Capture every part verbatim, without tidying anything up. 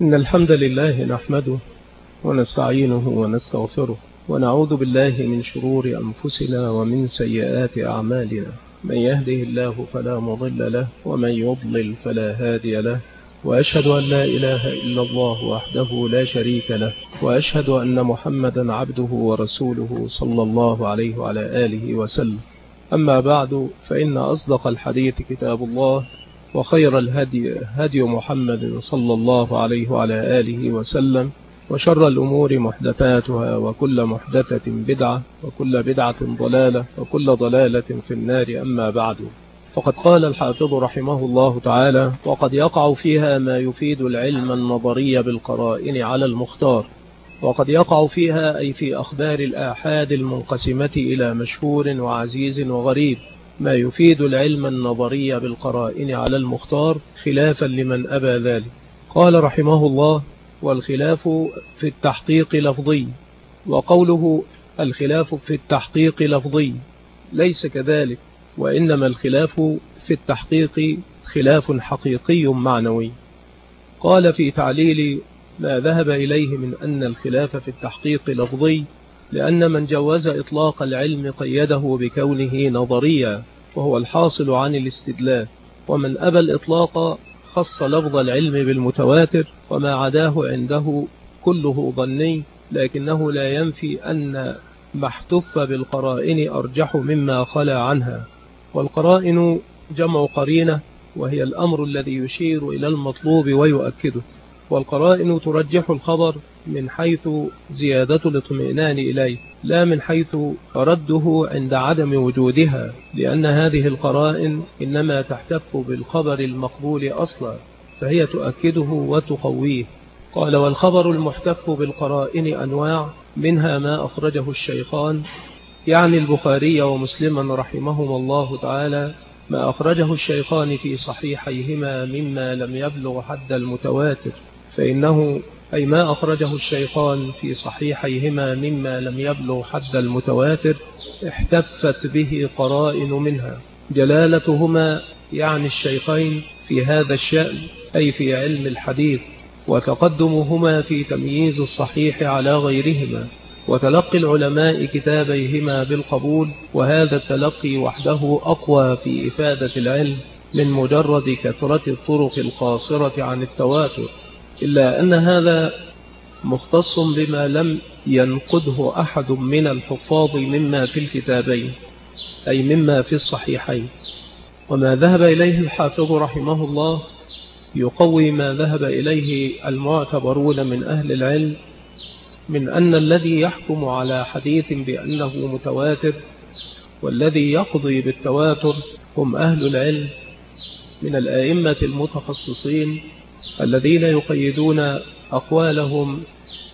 إن الحمد لله نحمده ونستعينه ونستغفره ونعوذ بالله من شرور أنفسنا ومن سيئات أعمالنا. من يهده الله فلا مضل له ومن يضلل فلا هادي له، وأشهد أن لا إله إلا الله وحده لا شريك له، وأشهد أن محمدا عبده ورسوله صلى الله عليه وعلى آله وسلم. أما بعد، فإن أصدق الحديث كتاب الله، وخير الهدي هدي محمد صلى الله عليه وعلى آله وسلم، وشر الأمور محدثاتها، وكل محدثة بدعة، وكل بدعة ضلالة، وكل ضلالة في النار. أما بعد، فقد قال الحافظ رحمه الله تعالى: وقد يقع فيها ما يفيد العلم النظري بالقرائن على المختار. وقد يقع فيها أي في أخبار الآحاد المنقسمة إلى مشهور وعزيز وغريب ما يفيد العلم النظري بالقرائن على المختار، خلافا لمن أبى ذلك. قال رحمه الله: والخلاف في التحقيق لفظي. وقوله الخلاف في التحقيق لفظي ليس كذلك، وإنما الخلاف في التحقيق خلاف حقيقي معنوي. قال في تعليل ما ذهب إليه من أن الخلاف في التحقيق لفظي، لأن من جوز إطلاق العلم قيده بكونه نظريا، وهو الحاصل عن الاستدلال، ومن أبى الإطلاق خص لفظ العلم بالمتواتر، وما عداه عنده كله ظني، لكنه لا ينفي أن ما احتف بالقرائن أرجح مما خلا عنها. والقرائن جمع قرينة، وهي الأمر الذي يشير إلى المطلوب ويؤكده. والقرائن ترجح الخبر من حيث زيادة الاطمئنان إليه، لا من حيث رده عند عدم وجودها، لأن هذه القرائن إنما تحتف بالخبر المقبول أصلا، فهي تؤكده وتقويه. قال: والخبر المحتف بالقرائن أنواع، منها ما أخرجه الشيخان، يعني البخاري ومسلما رحمهما الله تعالى، ما أخرجه الشيخان في صحيحيهما مما لم يبلغ حد المتواتر، فإنه أي ما أخرجه الشيخان في صحيحيهما مما لم يبلغ حد المتواتر احتفت به قرائن، منها جلالتهما يعني الشيخين في هذا الشأن، أي في علم الحديث، وتقدمهما في تمييز الصحيح على غيرهما، وتلقي العلماء كتابيهما بالقبول، وهذا التلقي وحده أقوى في إفادة العلم من مجرد كثرة الطرق القاصرة عن التواتر، إلا أن هذا مختص بما لم ينقده أحد من الحفاظ مما في الكتابين، أي مما في الصحيحين. وما ذهب إليه الحافظ رحمه الله يقوي ما ذهب إليه المعتبرون من أهل العلم، من أن الذي يحكم على حديث بأنه متواتر والذي يقضي بالتواتر هم أهل العلم من الآئمة المتخصصين، الذين يقيدون أقوالهم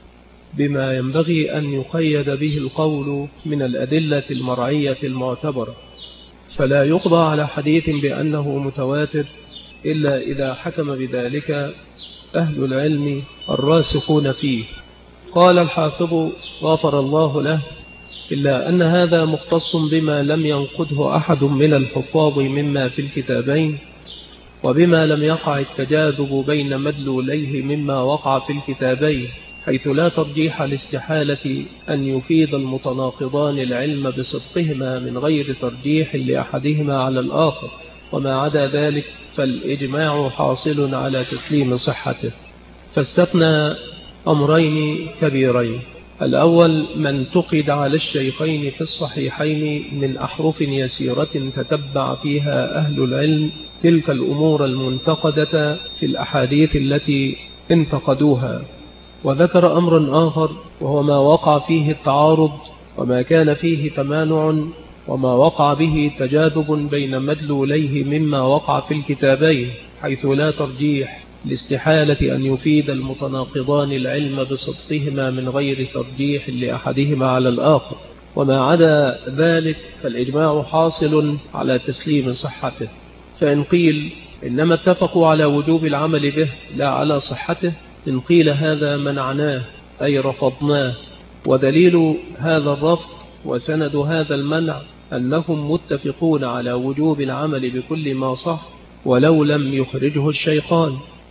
بما ينبغي أن يقيد به القول من الأدلة المرعية المعتبرة، فلا يقضى على حديث بأنه متواتر إلا إذا حكم بذلك أهل العلم الراسخون فيه. قال الحافظ غفر الله له: إلا أن هذا مختص بما لم ينقده أحد من الحفاظ مما في الكتابين، وبما لم يقع التجاذب بين مدلوليه مما وقع في الكتابين، حيث لا ترجيح لاستحالة أن يفيد المتناقضان العلم بصدقهما من غير ترجيح لأحدهما على الآخر، وما عدا ذلك فالإجماع حاصل على تسليم صحته. فاستثنى أمرين كبيرين: الأول ما انتقد على الشيخين في الصحيحين من أحرف يسيرة تتبع فيها أهل العلم تلك الأمور المنتقدة في الأحاديث التي انتقدوها. وذكر أمر آخر، وهو ما وقع فيه التعارض، وما كان فيه تمانع، وما وقع به تجاذب بين مدلوليه مما وقع في الكتابين، حيث لا ترجيح لاستحالة أن يفيد المتناقضان العلم بصدقهما من غير ترجيح لأحدهما على الآخر، وما عدا ذلك فالإجماع حاصل على تسليم صحته. فإن قيل إنما اتفقوا على وجوب العمل به لا على صحته، إن قيل هذا منعناه أي رفضناه. ودليل هذا الرفض وسند هذا المنع أنهم متفقون على وجوب العمل بكل ما صح ولو لم يخرجه الشيخان،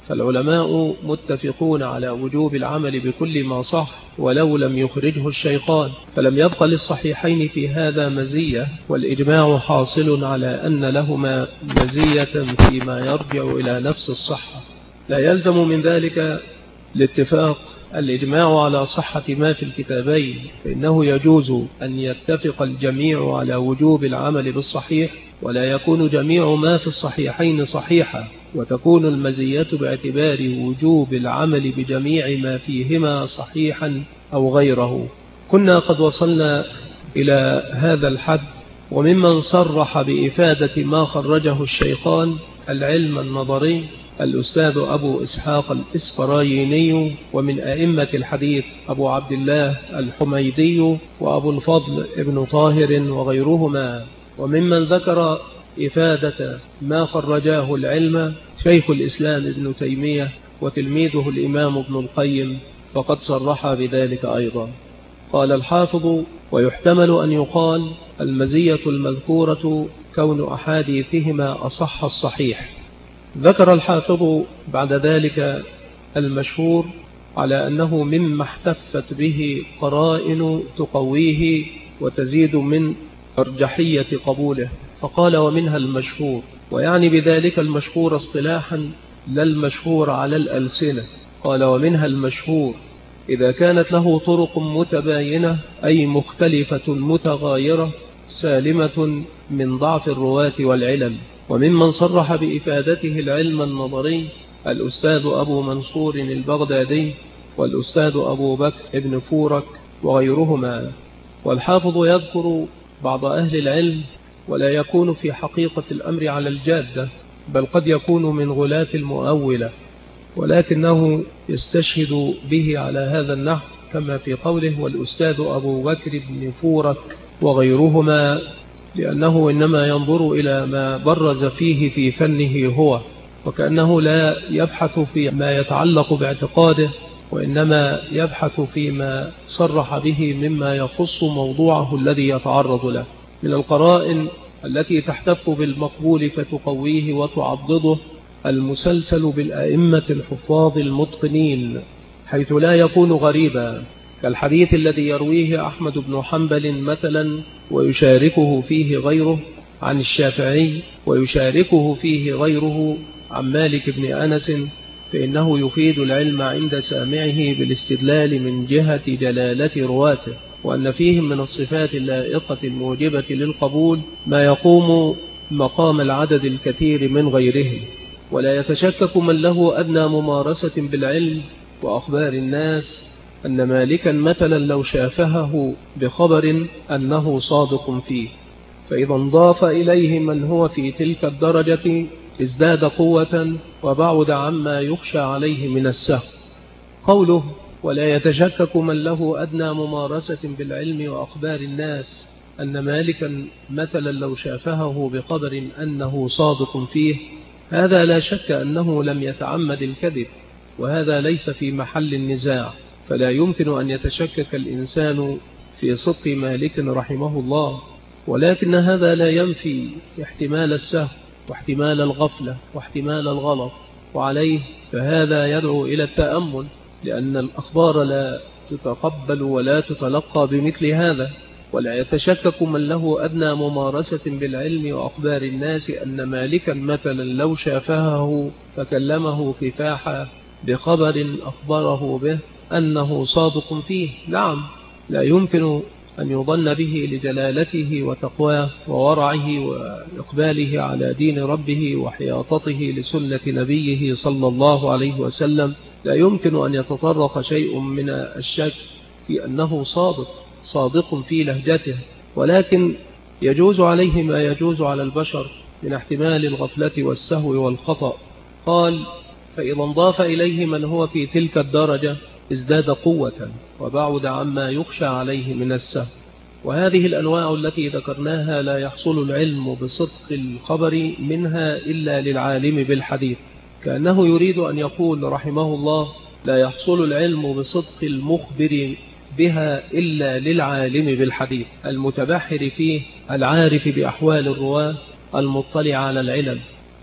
فالعلماء متفقون على وجوب العمل بكل ما صح ولو لم يخرجه الشيطان، فلم يبق للصحيحين في هذا مزية، والإجماع حاصل على أن لهما مزية فيما يرجع إلى نفس الصحة. لا يلزم من ذلك الاتفاق الإجماع على صحة ما في الكتابين، فإنه يجوز أن يتفق الجميع على وجوب العمل بالصحيح، ولا يكون جميع ما في الصحيحين صحيحا، وتكون المزية باعتبار وجوب العمل بجميع ما فيهما صحيحا أو غيره. كنا قد وصلنا إلى هذا الحد، وممن صرح بإفادة ما خرجه الشيخان العلم النظري الأستاذ أبو إسحاق الإسفرايني، ومن أئمة الحديث أبو عبد الله الحميدي وأبو الفضل ابن طاهر وغيرهما. وممن ذكر إفادة ما خرجاه العلم شيخ الإسلام ابن تيمية وتلميذه الإمام ابن القيم، فقد صرح بذلك أيضا. قال الحافظ: ويحتمل أن يقال المزية المذكورة كون أحاديثهما أصح الصحيح. ذكر الحافظ بعد ذلك المشهور على أنه مما احتفت به قرائن تقويه وتزيد من أرجحية قبوله، فقال: ومنها المشهور، ويعني بذلك المشهور اصطلاحا لا المشهور على الألسنة. قال: ومنها المشهور إذا كانت له طرق متباينة أي مختلفة متغايرة سالمة من ضعف الرواة والعلم. وممن صرح بإفادته العلم النظري الأستاذ أبو منصور البغدادي والأستاذ أبو بكر ابن فورك وغيرهما. والحافظ يذكر بعض أهل العلم، ولا يكون في حقيقة الأمر على الجادة، بل قد يكون من غلاة المؤولة، ولكنه يستشهد به على هذا النحو كما في قوله: والأستاذ أبو بكر بن فورك وغيرهما، لأنه إنما ينظر إلى ما برز فيه في فنه هو، وكأنه لا يبحث في ما يتعلق باعتقاده، وإنما يبحث فيما صرح به مما يخص موضوعه الذي يتعرض له. من القرائن التي تحتف بالمقبول فتقويه وتعضده المسلسل بالأئمة الحفاظ المتقنين، حيث لا يكون غريبا، كالحديث الذي يرويه أحمد بن حنبل مثلا ويشاركه فيه غيره عن الشافعي، ويشاركه فيه غيره عن مالك بن أنس، فإنه يفيد العلم عند سامعه بالاستدلال من جهة جلالة رواته، وأن فيهم من الصفات اللائقة الموجبة للقبول ما يقوم مقام العدد الكثير من غيره. ولا يتشكك من له أدنى ممارسة بالعلم وأخبار الناس أن مالكا مثلا لو شافهه بخبر أنه صادق فيه، فإذا انضاف إليه من هو في تلك الدرجة ازداد قوة وبعد عما يخشى عليه من السهو. قوله: ولا يتشكك من له أدنى ممارسة بالعلم وأخبار الناس أن مالكا مثلا لو شافهه بخبر أنه صادق فيه، هذا لا شك أنه لم يتعمد الكذب، وهذا ليس في محل النزاع، فلا يمكن أن يتشكك الإنسان في صدق مالك رحمه الله، ولكن هذا لا ينفي احتمال السهو واحتمال الغفلة واحتمال الغلط، وعليه فهذا يدعو إلى التأمل، لأن الأخبار لا تتقبل ولا تتلقى بمثل هذا. ولا يتشكك من له أدنى ممارسة بالعلم وأخبار الناس أن مالكا مثلا لو شافهه فكلمه كفاحا بخبر أخبره به أنه صادق فيه، نعم، لا يمكن أن يظن به لجلالته وتقواه وورعه وإقباله على دين ربه وحياطته لسنة نبيه صلى الله عليه وسلم، لا يمكن أن يتطرق شيء من الشك في أنه صادق صادق في لهجته، ولكن يجوز عليه ما يجوز على البشر من احتمال الغفلة والسهو والخطأ. قال: فإذا انضاف إليه من هو في تلك الدرجة ازداد قوة وبعد عما يخشى عليه من السهو. وهذه الأنواع التي ذكرناها لا يحصل العلم بصدق الخبر منها إلا للعالم بالحديث، كأنه يريد أن يقول رحمه الله: لا يحصل العلم بصدق المخبر بها إلا للعالم بالحديث المتبحر فيه العارف بأحوال الرواة المطلع على العلم.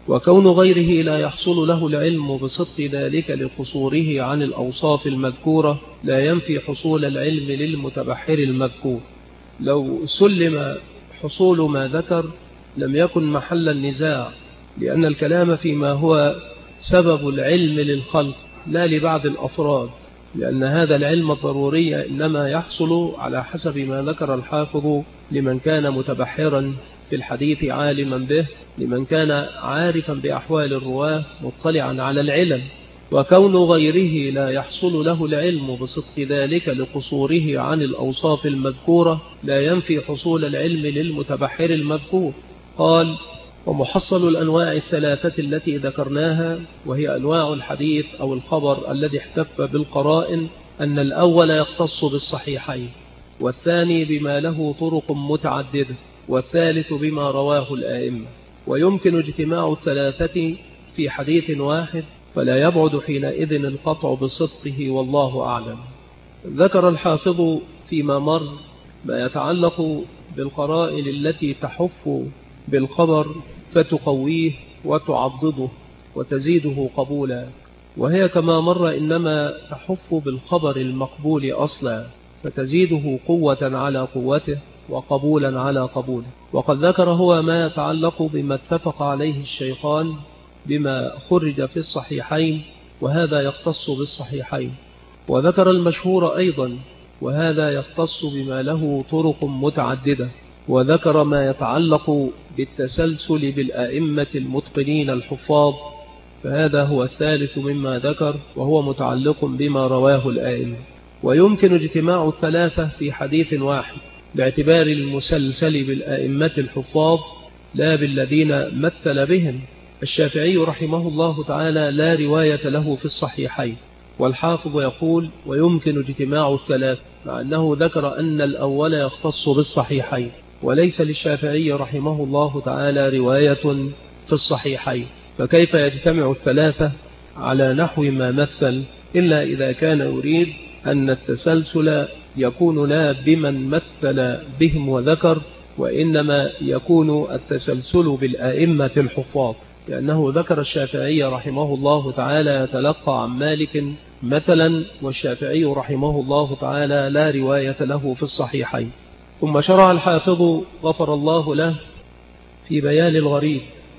وكون غيره لا يحصل له العلم بصدق ذلك لقصوره عن الأوصاف المذكورة لا ينفي حصول العلم للمتبحر المذكور. لو سلم حصول ما ذكر لم يكن محل النزاع، لأن الكلام فيما هو سبب العلم للخلق لا لبعض الأفراد، لأن هذا العلم الضروري إنما يحصل على حسب ما ذكر الحافظ لمن كان متبحرا في الحديث عالما به، لمن كان عارفا بأحوال الرواه مطلعا على العلم. وكون غيره لا يحصل له العلم بصدق ذلك لقصوره عن الأوصاف المذكورة لا ينفي حصول العلم للمتبحر المذكور. قال: ومحصل الأنواع الثلاثة التي ذكرناها، وهي أنواع الحديث أو الخبر الذي احتف بالقرائن، أن الأول يختص بالصحيحين، والثاني بما له طرق متعددة، والثالث بما رواه الآئمة. ويمكن اجتماع الثلاثة في حديث واحد، فلا يبعد حينئذ القطع بصدقه، والله أعلم. ذكر الحافظ فيما مر ما يتعلق بالقرائن التي تحف بالخبر فتقويه وتعضده وتزيده قبولا، وهي كما مر إنما تحف بالخبر المقبول أصلا فتزيده قوة على قوته وقبولا على قبوله. وقد ذكر هو ما يتعلق بما اتفق عليه الشيخان بما خرج في الصحيحين، وهذا يختص بالصحيحين. وذكر المشهور أيضا، وهذا يختص بما له طرق متعددة. وذكر ما يتعلق بالتسلسل بالأئمة المتقنين الحفاظ، فهذا هو الثالث مما ذكر، وهو متعلق بما رواه الآئمة. ويمكن اجتماع الثلاثة في حديث واحد باعتبار المسلسل بالأئمة الحفاظ لا بالذين مثل بهم. الشافعي رحمه الله تعالى لا رواية له في الصحيحين، والحافظ يقول: ويمكن اجتماع الثلاث، مع أنه ذكر أن الأول يختص بالصحيحين، وليس للشافعي رحمه الله تعالى رواية في الصحيحين، فكيف يجتمع الثلاثة على نحو ما مثل، إلا إذا كان يريد أن التسلسل يكون لا بمن مثل بهم وذكر، وإنما يكون التسلسل بالأئمة الحفاظ، لأنه ذكر الشافعي رحمه الله تعالى يتلقى عن مالك مثلا، والشافعي رحمه الله تعالى لا رواية له في الصحيحين. ثم شرع الحافظ غفر الله له في بيان الغريب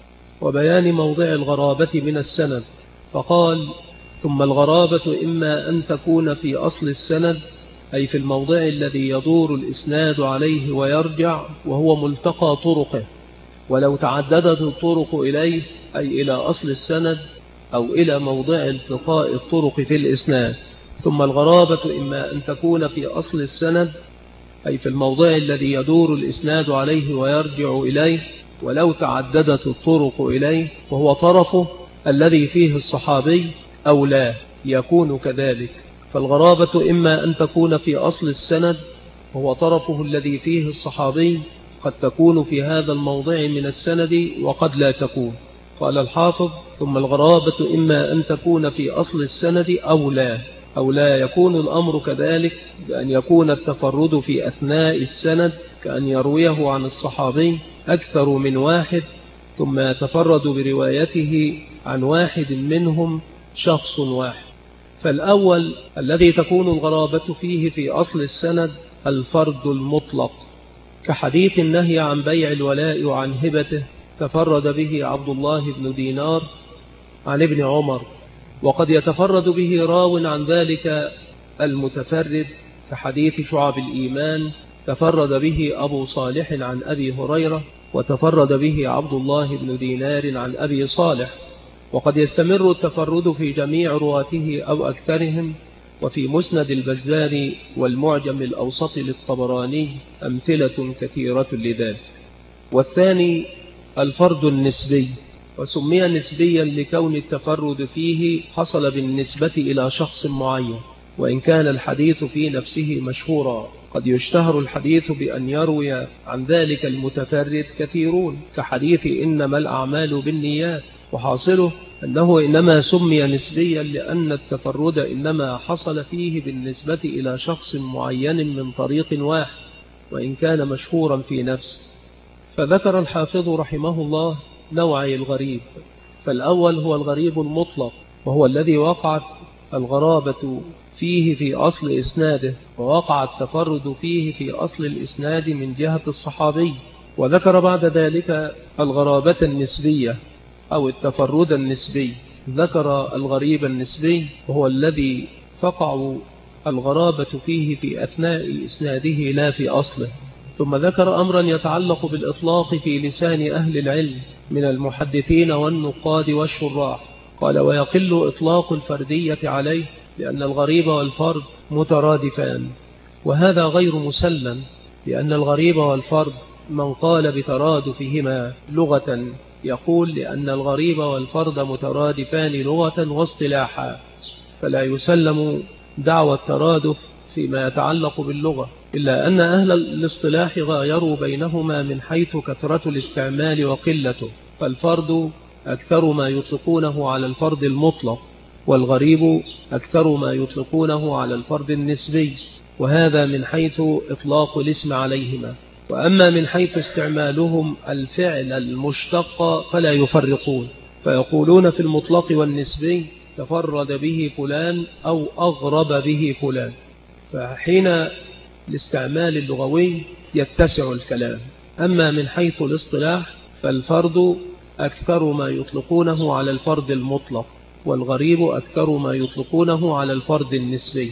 وبيان موضع الغرابة من السند، فقال: ثم الغرابة إما أن تكون في أصل السند، أي في الموضع الذي يدور الإسناد عليه ويرجع، وهو ملتقى طرقه، ولو تعددت الطرق إليه أي إلى أصل السند أو إلى موضع التقاء الطرق في الإسناد. ثم الغرابة إما أن تكون في أصل السند، أي في الموضع الذي يدور الإسناد عليه ويرجع إليه، ولو تعددت الطرق إليه، وهو طرفه الذي فيه الصحابي أو لا يكون كذلك. فالغرابة إما أن تكون في أصل السند، وهو طرفه الذي فيه الصحابي، قد تكون في هذا الموضع من السند وقد لا تكون. قال الحافظ: ثم الغرابة إما أن تكون في أصل السند أو لا، أو لا يكون الأمر كذلك، بأن يكون التفرد في أثناء السند كأن يرويه عن الصحابي أكثر من واحد، ثم يتفرد بروايته عن واحد منهم شخص واحد. فالأول الذي تكون الغرابة فيه في أصل السند الفرد المطلق، كحديث النهي عن بيع الولاء وعن هبته، تفرد به عبد الله بن دينار عن ابن عمر. وقد يتفرد به راو عن ذلك المتفرد، كحديث شعب الإيمان، تفرد به أبو صالح عن أبي هريرة، وتفرد به عبد الله بن دينار عن أبي صالح. وقد يستمر التفرد في جميع رواته أو أكثرهم. وفي مسند البزار والمعجم الأوسط للطبراني أمثلة كثيرة لذلك. والثاني الفرد النسبي، وسمي نسبيا لكون التفرد فيه حصل بالنسبة إلى شخص معين، وإن كان الحديث في نفسه مشهورا. قد يشتهر الحديث بأن يروي عن ذلك المتفرد كثيرون، كحديث إنما الأعمال بالنيات، وحاصله أنه إنما سمي نسبيا لأن التفرد إنما حصل فيه بالنسبة إلى شخص معين من طريق واحد، وإن كان مشهورا في نفسه. فذكر الحافظ رحمه الله نوعي الغريب، فالأول هو الغريب المطلق، وهو الذي وقعت الغرابة فيه في أصل إسناده، ووقع التفرد فيه في أصل الإسناد من جهة الصحابي. وذكر بعد ذلك الغرابة النسبية أو التفرد النسبي. ذكر الغريب النسبي وهو الذي تقع الغرابة فيه في أثناء إسناده لا في أصله. ثم ذكر أمرا يتعلق بالإطلاق في لسان أهل العلم من المحدثين والنقاد والشراح. قال: ويقل إطلاق الفردية عليه لأن الغريب والفرد مترادفان، وهذا غير مسلم، لأن الغريب والفرد من قال بترادفهما لغة يقول لأن الغريب والفرد مترادفان لغة واصطلاحا، فلا يسلم دعوى الترادف فيما يتعلق باللغة، إلا أن أهل الاصطلاح غايروا بينهما من حيث كثرة الاستعمال وقلته، فالفرد أكثر ما يطلقونه على الفرد المطلق، والغريب أكثر ما يطلقونه على الفرد النسبي، وهذا من حيث إطلاق الاسم عليهما. وأما من حيث استعمالهم الفعل المشتق فلا يفرقون، فيقولون في المطلق والنسبي تفرد به فلان أو أغرب به فلان، فحين الاستعمال اللغوي يتسع الكلام. أما من حيث الاصطلاح فالفرد أكثر ما يطلقونه على الفرد المطلق، والغريب أكثر ما يطلقونه على الفرد النسبي.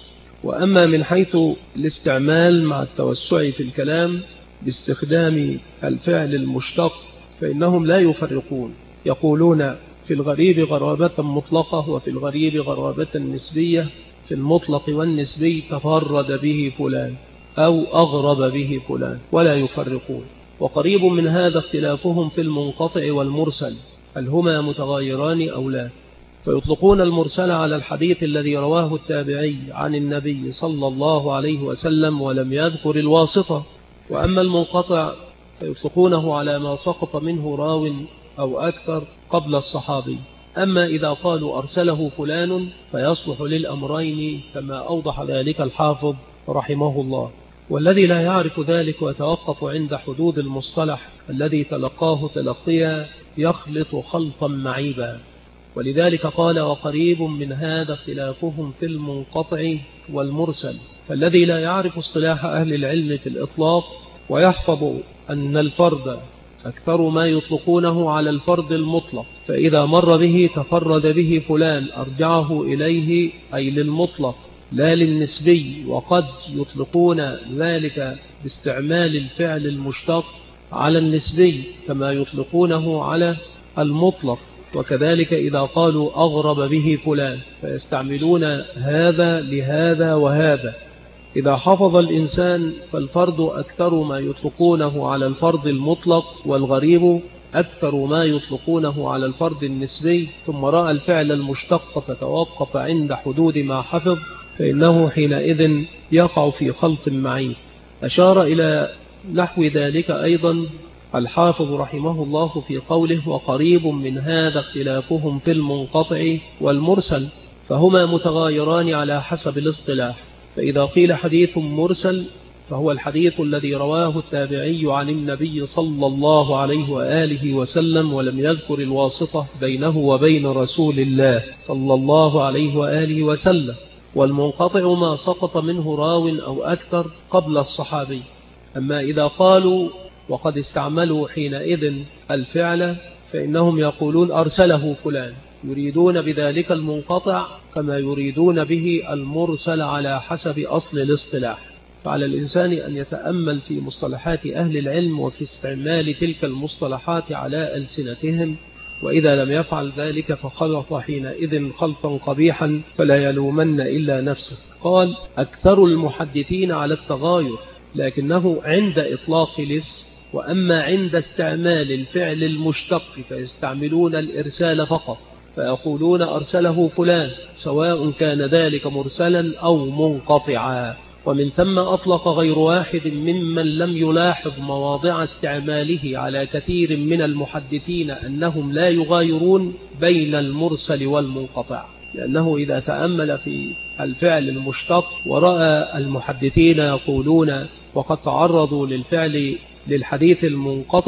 وأما من حيث الاستعمال مع التوسع في الكلام باستخدام الفعل المشتق فإنهم لا يفرقون، يقولون في الغريب غرابة مطلقة وفي الغريب غرابة نسبية، في المطلق والنسبي تفرد به فلان أو أغرب به فلان، ولا يفرقون. وقريب من هذا اختلافهم في المنقطع والمرسل، هل هما متغايران أو لا؟ فيطلقون المرسل على الحديث الذي رواه التابعي عن النبي صلى الله عليه وسلم ولم يذكر الواسطة، وأما المنقطع فيطلقونه على ما سقط منه راو أو أكثر قبل الصحابي. أما إذا قالوا أرسله فلان فيصلح للأمرين كما أوضح ذلك الحافظ رحمه الله. والذي لا يعرف ذلك ويتوقف عند حدود المصطلح الذي تلقاه تلقيا يخلط خلطا معيبا، ولذلك قال: وقريب من هذا اختلافهم في المنقطع والمرسل. فالذي لا يعرف اصطلاح أهل العلم في الإطلاق ويحفظ أن الفرد أكثر ما يطلقونه على الفرد المطلق، فإذا مر به تفرد به فلان أرجعه إليه أي للمطلق لا للنسبي، وقد يطلقون ذلك باستعمال الفعل المشتق على النسبي كما يطلقونه على المطلق. وكذلك إذا قالوا أغرب به فلان فيستعملون هذا لهذا وهذا. إذا حفظ الإنسان فالفرد أكثر ما يطلقونه على الفرد المطلق، والغريب أكثر ما يطلقونه على الفرد النسبي، ثم رأى الفعل المشتق فتوقف عند حدود ما حفظ، فإنه حينئذ يقع في خلط معين. أشار إلى نحو ذلك أيضا الحافظ رحمه الله في قوله: وقريب من هذا اختلافهم في المنقطع والمرسل، فهما متغايران على حسب الاصطلاح. فإذا قيل حديث مرسل فهو الحديث الذي رواه التابعي عن النبي صلى الله عليه وآله وسلم ولم يذكر الواسطة بينه وبين رسول الله صلى الله عليه وآله وسلم. والمنقطع ما سقط منه راو أو أكثر قبل الصحابي. أما إذا قالوا وقد استعملوا حينئذ الفعل فإنهم يقولون أرسله فلان، يريدون بذلك المنقطع كما يريدون به المرسل على حسب أصل الاصطلاح. فعلى الإنسان أن يتأمل في مصطلحات أهل العلم وفي استعمال تلك المصطلحات على ألسنتهم، وإذا لم يفعل ذلك فخلط حينئذ خلطا قبيحا فلا يلومن إلا نفسه. قال: أكثر المحدثين على التغاير، لكنه عند إطلاق الاسم، وأما عند استعمال الفعل المشتق فيستعملون الإرسال فقط، فيقولون أرسله فلان سواء كان ذلك مرسلا أو منقطعا. ومن ثم أطلق غير واحد ممن لم يلاحظ مواضع استعماله على كثير من المحدثين أنهم لا يغايرون بين المرسل والمنقطع، لأنه إذا تأمل في الفعل المشتق ورأى المحدثين يقولون وقد تعرضوا للفعل للحديث المنقطع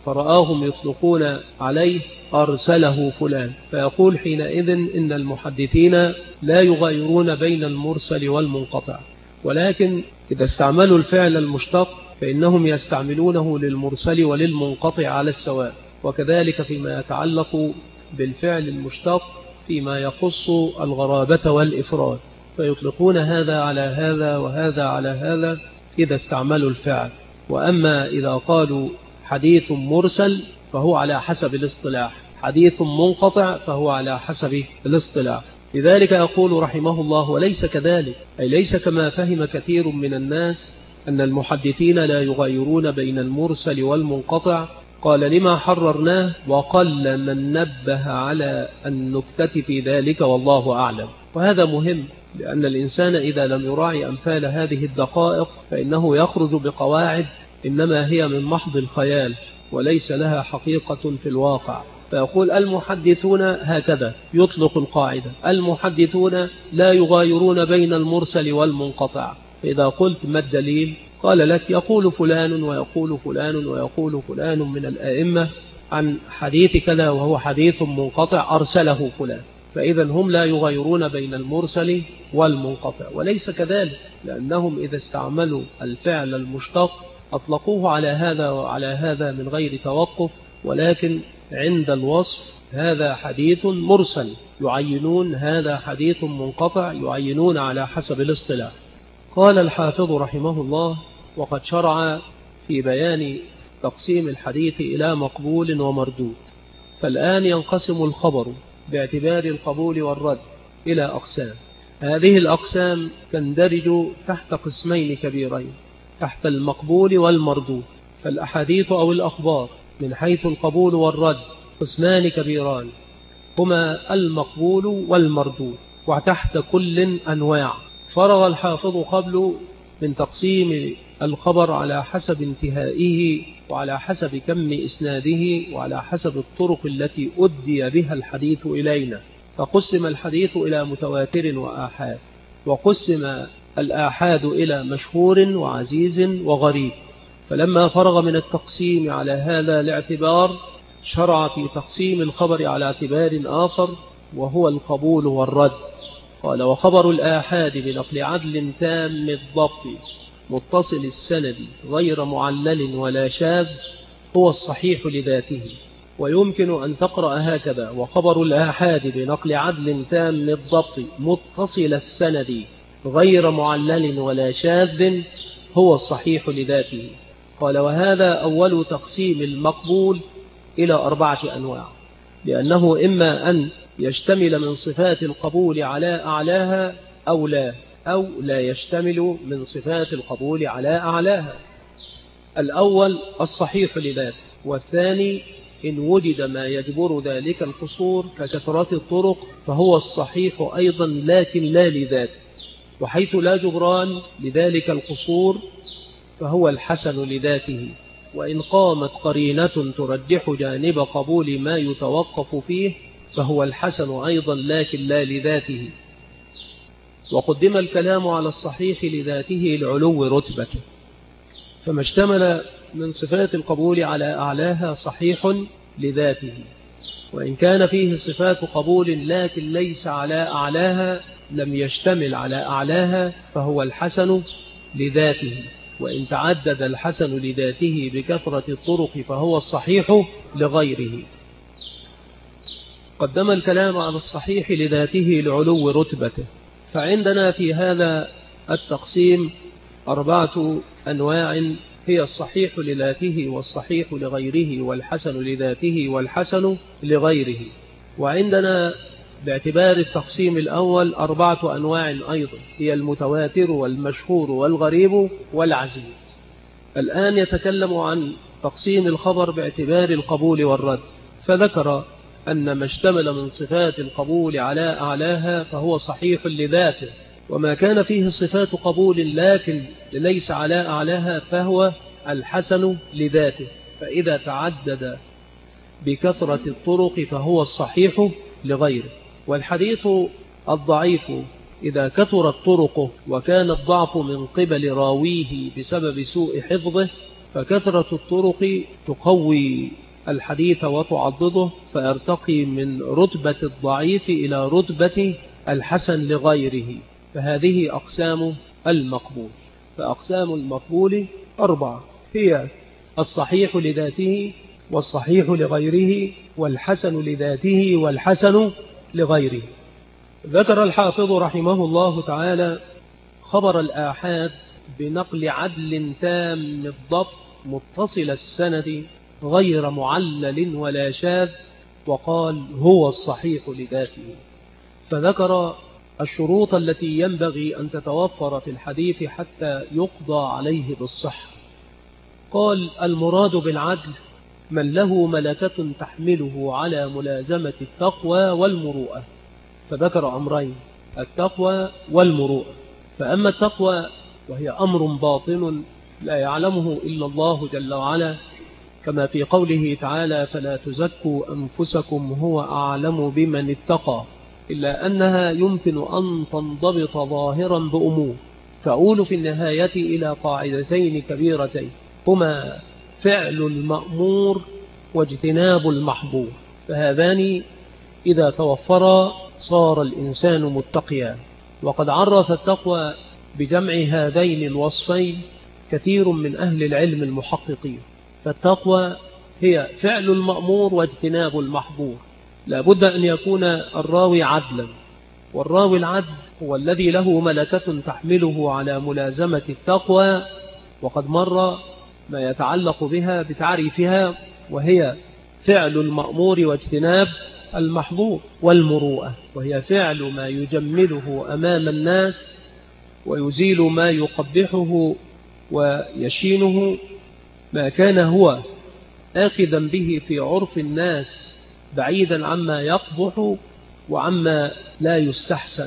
فرآهم يطلقون عليه أرسله فلان، فيقول حينئذ إن المحدثين لا يغيرون بين المرسل والمنقطع، ولكن إذا استعملوا الفعل المشتق فإنهم يستعملونه للمرسل وللمنقطع على السواء، وكذلك فيما يتعلق بالفعل المشتق فيما يخص الغرابة والإفراد، فيطلقون هذا على هذا وهذا على هذا إذا استعملوا الفعل. وأما إذا قالوا حديث مرسل فهو على حسب الاصطلاح، حديث منقطع فهو على حسب الاصطلاح. لذلك يقول رحمه الله: وليس كذلك، أي ليس كما فهم كثير من الناس أن المحدثين لا يغيرون بين المرسل والمنقطع. قال: لما حررناه وقل من نبه على النكتة في ذلك والله أعلم. وهذا مهم، لأن الإنسان إذا لم يراعي أمثال هذه الدقائق فإنه يخرج بقواعد إنما هي من محض الخيال وليس لها حقيقة في الواقع. فيقول: المحدثون هكذا، يطلق القاعدة: المحدثون لا يغايرون بين المرسل والمنقطع. فإذا قلت ما الدليل؟ قال لك: يقول فلان ويقول فلان ويقول فلان من الآئمة عن حديث كذا وهو حديث منقطع أرسله فلان، فإذا هم لا يغيرون بين المرسل والمنقطع. وليس كذلك، لأنهم إذا استعملوا الفعل المشتق أطلقوه على هذا وعلى هذا من غير توقف، ولكن عند الوصف هذا حديث مرسل يعينون، هذا حديث منقطع يعينون على حسب الاصطلاح. قال الحافظ رحمه الله: وقد شرع في بيان تقسيم الحديث إلى مقبول ومردود. فالآن ينقسم الخبر باعتبار القبول والرد إلى أقسام. هذه الأقسام تندرج تحت قسمين كبيرين، تحت المقبول والمردود. فالأحاديث أو الأخبار من حيث القبول والرد قسمان كبيران، هما المقبول والمردود، وتحت كل أنواع. فرغ الحافظ قبل من تقسيم الخبر على حسب انتهائه وعلى حسب كم إسناده وعلى حسب الطرق التي أدي بها الحديث إلينا. فقسم الحديث إلى متواتر وآحاد، وقسم الآحاد إلى مشهور وعزيز وغريب. فلما فرغ من التقسيم على هذا الاعتبار شرع في تقسيم الخبر على اعتبار آخر، وهو القبول والرد. قال: وخبر الآحاد بنقل عدل تام الضبط متصل السند غير معلل ولا شاذ هو الصحيح لذاته. ويمكن أن تقرأ هكذا: وخبر الآحاد بنقل عدل تام الضبط متصل السند غير معلل ولا شاذ هو الصحيح لذاته. قال: وهذا أول تقسيم المقبول إلى أربعة أنواع، لأنه إما أن يشتمل من صفات القبول على أعلاها أو لا، أو لا يشتمل من صفات القبول على أعلاها. الأول الصحيح لذاته، والثاني إن وجد ما يجبر ذلك القصور ككثرة الطرق فهو الصحيح أيضا لكن لا لذاته، وحيث لا جبران لذلك القصور فهو الحسن لذاته، وإن قامت قرينة ترجح جانب قبول ما يتوقف فيه فهو الحسن أيضا لكن لا لذاته. وقدم الكلام على الصحيح لذاته لعلو رتبته، فما اشتمل من صفات القبول على أعلاها صحيح لذاته، وإن كان فيه صفات قبول لكن ليس على أعلاها لم يشتمل على أعلاها فهو الحسن لذاته، وإن تعدد الحسن لذاته بكثرة الطرق فهو الصحيح لغيره. قدم الكلام على الصحيح لذاته لعلو رتبته. فعندنا في هذا التقسيم أربعة أنواع، هي الصحيح لذاته والصحيح لغيره والحسن لذاته والحسن لغيره. وعندنا باعتبار التقسيم الأول أربعة أنواع أيضا، هي المتواتر والمشهور والغريب والعزيز. الآن يتكلم عن تقسيم الخبر باعتبار القبول والرد، فذكر أن ما اشتمل من صفات القبول على أعلاها فهو صحيح لذاته، وما كان فيه صفات قبول لكن ليس على أعلاها فهو الحسن لذاته، فإذا تعدد بكثرة الطرق فهو الصحيح لغيره. والحديث الضعيف إذا كثرت طرقه وكان الضعف من قبل راويه بسبب سوء حفظه فكثرة الطرق تقوي الحديث وتعضده، فيرتقي من رتبة الضعيف إلى رتبة الحسن لغيره. فهذه أقسام المقبول. فأقسام المقبول أربعة، هي الصحيح لذاته، والصحيح لغيره، والحسن لذاته، والحسن لغيره. ذكر الحافظ رحمه الله تعالى خبر الآحاد بنقل عدل تام الضبط متصل السند غير معلل ولا شاذ، وقال هو الصحيح لذاته. فذكر الشروط التي ينبغي أن تتوفر في الحديث حتى يقضى عليه بالصحة. قال المراد بالعدل من له ملكة تحمله على ملازمة التقوى والمروءة. فذكر أمرين، التقوى والمروءة. فأما التقوى وهي أمر باطن لا يعلمه إلا الله جل وعلا، كما في قوله تعالى فلا تزكوا أنفسكم هو أعلم بمن اتقى، إلا أنها يمكن أن تنضبط ظاهرا بأمور تؤول في النهاية إلى قاعدتين كبيرتين، هما فعل المأمور واجتناب المحظور. فهذان إذا توفرا صار الإنسان متقيا. وقد عرف التقوى بجمع هذين الوصفين كثير من أهل العلم المحققين. فالتقوى هي فعل المأمور واجتناب المحظور. لا بد أن يكون الراوي عدلا، والراوي العدل هو الذي له ملكة تحمله على ملازمة التقوى، وقد مر ما يتعلق بها بتعريفها، وهي فعل المأمور واجتناب المحظور. والمروءة وهي فعل ما يجمله أمام الناس ويزيل ما يقبحه ويشينه، ما كان هو آخذا به في عرف الناس بعيدا عما يقبح وعما لا يستحسن،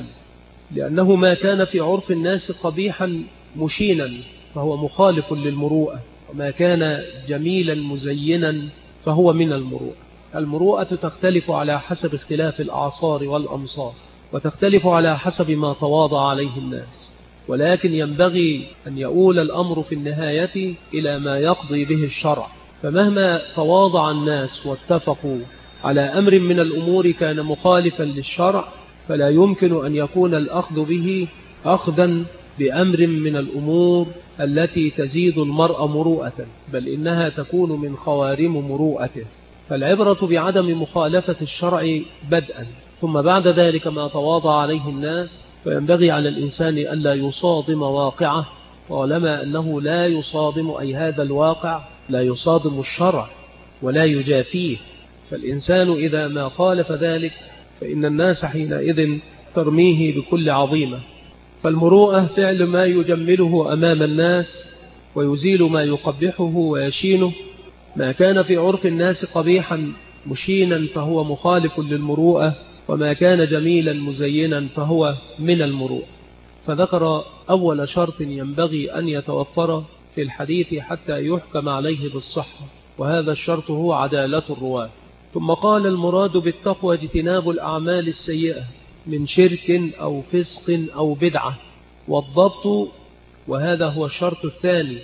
لأنه ما كان في عرف الناس قبيحا مشينا فهو مخالف للمروءة، وما كان جميلا مزينا فهو من المروءة. المروءة تختلف على حسب اختلاف الأعصار والأمصار، وتختلف على حسب ما تواضع عليه الناس، ولكن ينبغي أن يؤول الأمر في النهاية إلى ما يقضي به الشرع. فمهما تواضع الناس واتفقوا على أمر من الأمور كان مخالفا للشرع، فلا يمكن أن يكون الأخذ به أخذا بأمر من الأمور التي تزيد المرء مروءة، بل إنها تكون من خوارم مروءته. فالعبرة بعدم مخالفة الشرع بدءا، ثم بعد ذلك ما تواضع عليه الناس. فينبغي على الإنسان ألا يصادم واقعه، طالما أنه لا يصادم أي هذا الواقع لا يصادم الشرع ولا يجافيه. فالإنسان إذا ما خالف ذلك فإن الناس حينئذ ترميه بكل عظيمة. فالمروءة فعل ما يجمله أمام الناس ويزيل ما يقبحه ويشينه. ما كان في عرف الناس قبيحا مشينا فهو مخالف للمروءة، وما كان جميلا مزينا فهو من المروءة. فذكر أول شرط ينبغي أن يتوفر في الحديث حتى يحكم عليه بالصحة، وهذا الشرط هو عدالة الرواة. ثم قال المراد بالتقوى اجتناب الأعمال السيئة من شرك أو فسق أو بدعة، والضبط، وهذا هو الشرط الثاني،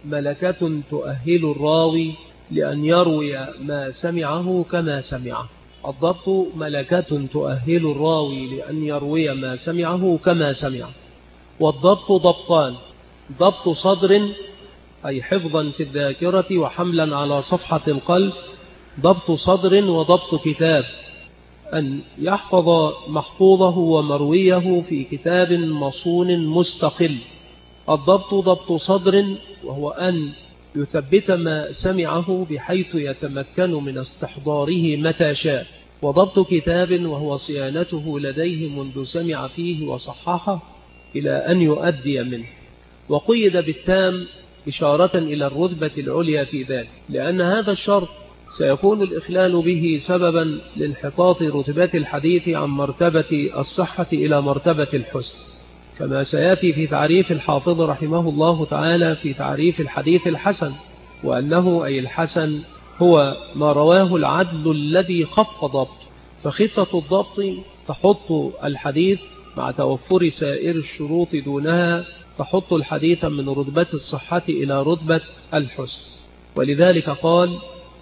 ملكة تؤهل الراوي لأن يروي ما سمعه كما سمعه. الضبط ملكة تؤهل الراوي لأن يروي ما سمعه كما سمعه. والضبط ضبطان، ضبط صدر أي حفظا في الذاكرة وحملا على صفحة القلب، ضبط صدر وضبط كتاب، أن يحفظ محفوظه ومرويه في كتاب مصون مستقل. الضبط ضبط صدر وهو أن يثبت ما سمعه بحيث يتمكن من استحضاره متى شاء. وضبط كتاب وهو صيانته لديه منذ سمع فيه وصححه إلى أن يؤدي منه. وقيد بالتام إشارة إلى الرتبة العليا في ذلك، لأن هذا الشرط سيكون الإخلال به سببا لانحطاط رتبات الحديث عن مرتبة الصحة إلى مرتبة الحسن، كما سيأتي في تعريف الحافظ رحمه الله تعالى في تعريف الحديث الحسن، وأنه أي الحسن هو ما رواه العدل الذي خف ضبط. فخفة الضبط تحط الحديث مع توفر سائر الشروط دونها تحط الحديث من رتبة الصحة إلى رتبة الحسن. ولذلك قال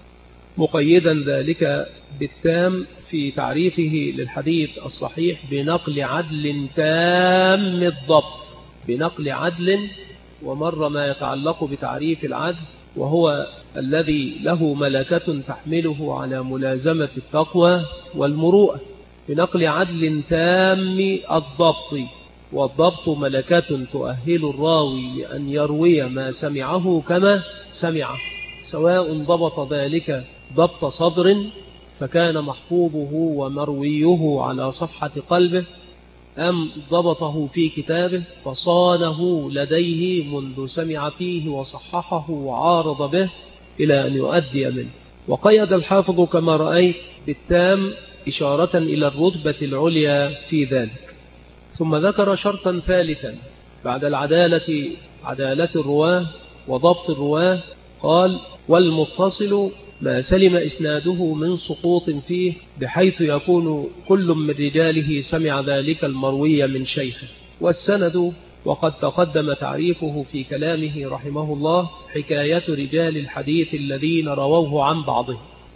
مقيدا ذلك بالتام في تعريفه للحديث الصحيح بنقل عدل تام الضبط، بنقل عدل. ومر ما يتعلق بتعريف العدل، وهو الذي له ملكة تحمله على ملازمة التقوى والمروءة، بنقل عدل تام الضبط. والضبط ملكة تؤهل الراوي أن يروي ما سمعه كما سمعه، سواء ضبط ذلك ضبط صدر فكان محفوظه ومرويه على صفحة قلبه، أم ضبطه في كتابه فصانه لديه منذ سمع فيه وصححه وعارض به إلى أن يؤدي منه. وقيد الحافظ كما رأيت بالتام إشارة إلى الرتبة العليا في ذلك. ثم ذكر شرطا ثالثا بعد العدالة، عدالة الرواه وضبط الرواه، قال والمتصل ما سلم إسناده من سقوط فيه بحيث يكون كل من رجاله سمع ذلك المروي من شيخه. والسند وقد تقدم تعريفه في كلامه رحمه الله حكاية رجال الحديث الذين رووه عن بعضهم.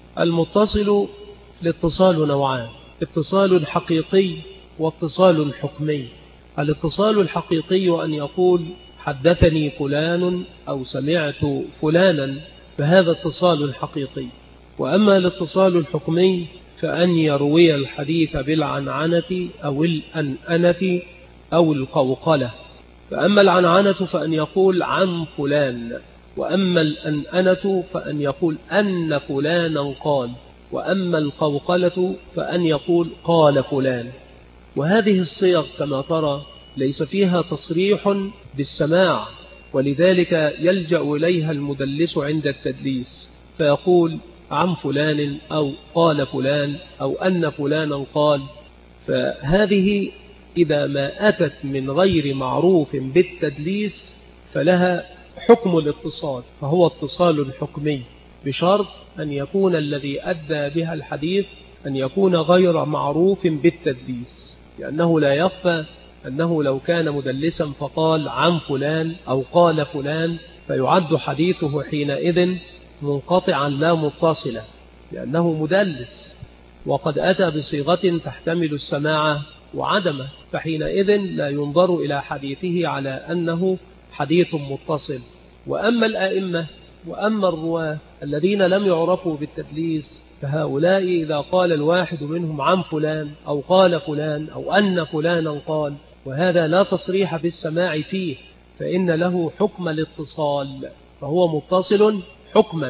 المتصل الاتصال نوعان: اتصال حقيقي واتصال حكمي. الاتصال الحقيقي أن يقول حدثني فلان أو سمعت فلانا، فهذا اتصال حقيقي. وأما الاتصال الحكمي فأن يروي الحديث بالعنعنة أو الأنأنة أو القوقلة. فأما العنعنة فأن يقول عن فلان، وأما الأنأنة فأن يقول أن فلانا قال، وأما القوقلة فأن يقول قال فلان. وهذه الصيغ كما ترى ليس فيها تصريح بالسماع، ولذلك يلجأ إليها المدلس عند التدليس فيقول عن فلان أو قال فلان أو أن فلانا قال. فهذه إذا ما أتت من غير معروف بالتدليس فلها حكم الاتصال، فهو اتصال حكمي، بشرط أن يكون الذي أدى بها الحديث أن يكون غير معروف بالتدليس، لأنه لا يخفى أنه لو كان مدلسا فقال عن فلان أو قال فلان فيعد حديثه حينئذ منقطعا لا متصلا، لأنه مدلس وقد أتى بصيغة تحتمل السماع وعدمه، فحينئذ لا ينظر إلى حديثه على أنه حديث متصل. وأما الأئمة وأما الرواة الذين لم يعرفوا بالتدليس فهؤلاء إذا قال الواحد منهم عن فلان أو قال فلان أو أن فلانا قال، وهذا لا تصريح بالسماع فيه، فإن له حكم الاتصال، فهو متصل حكما،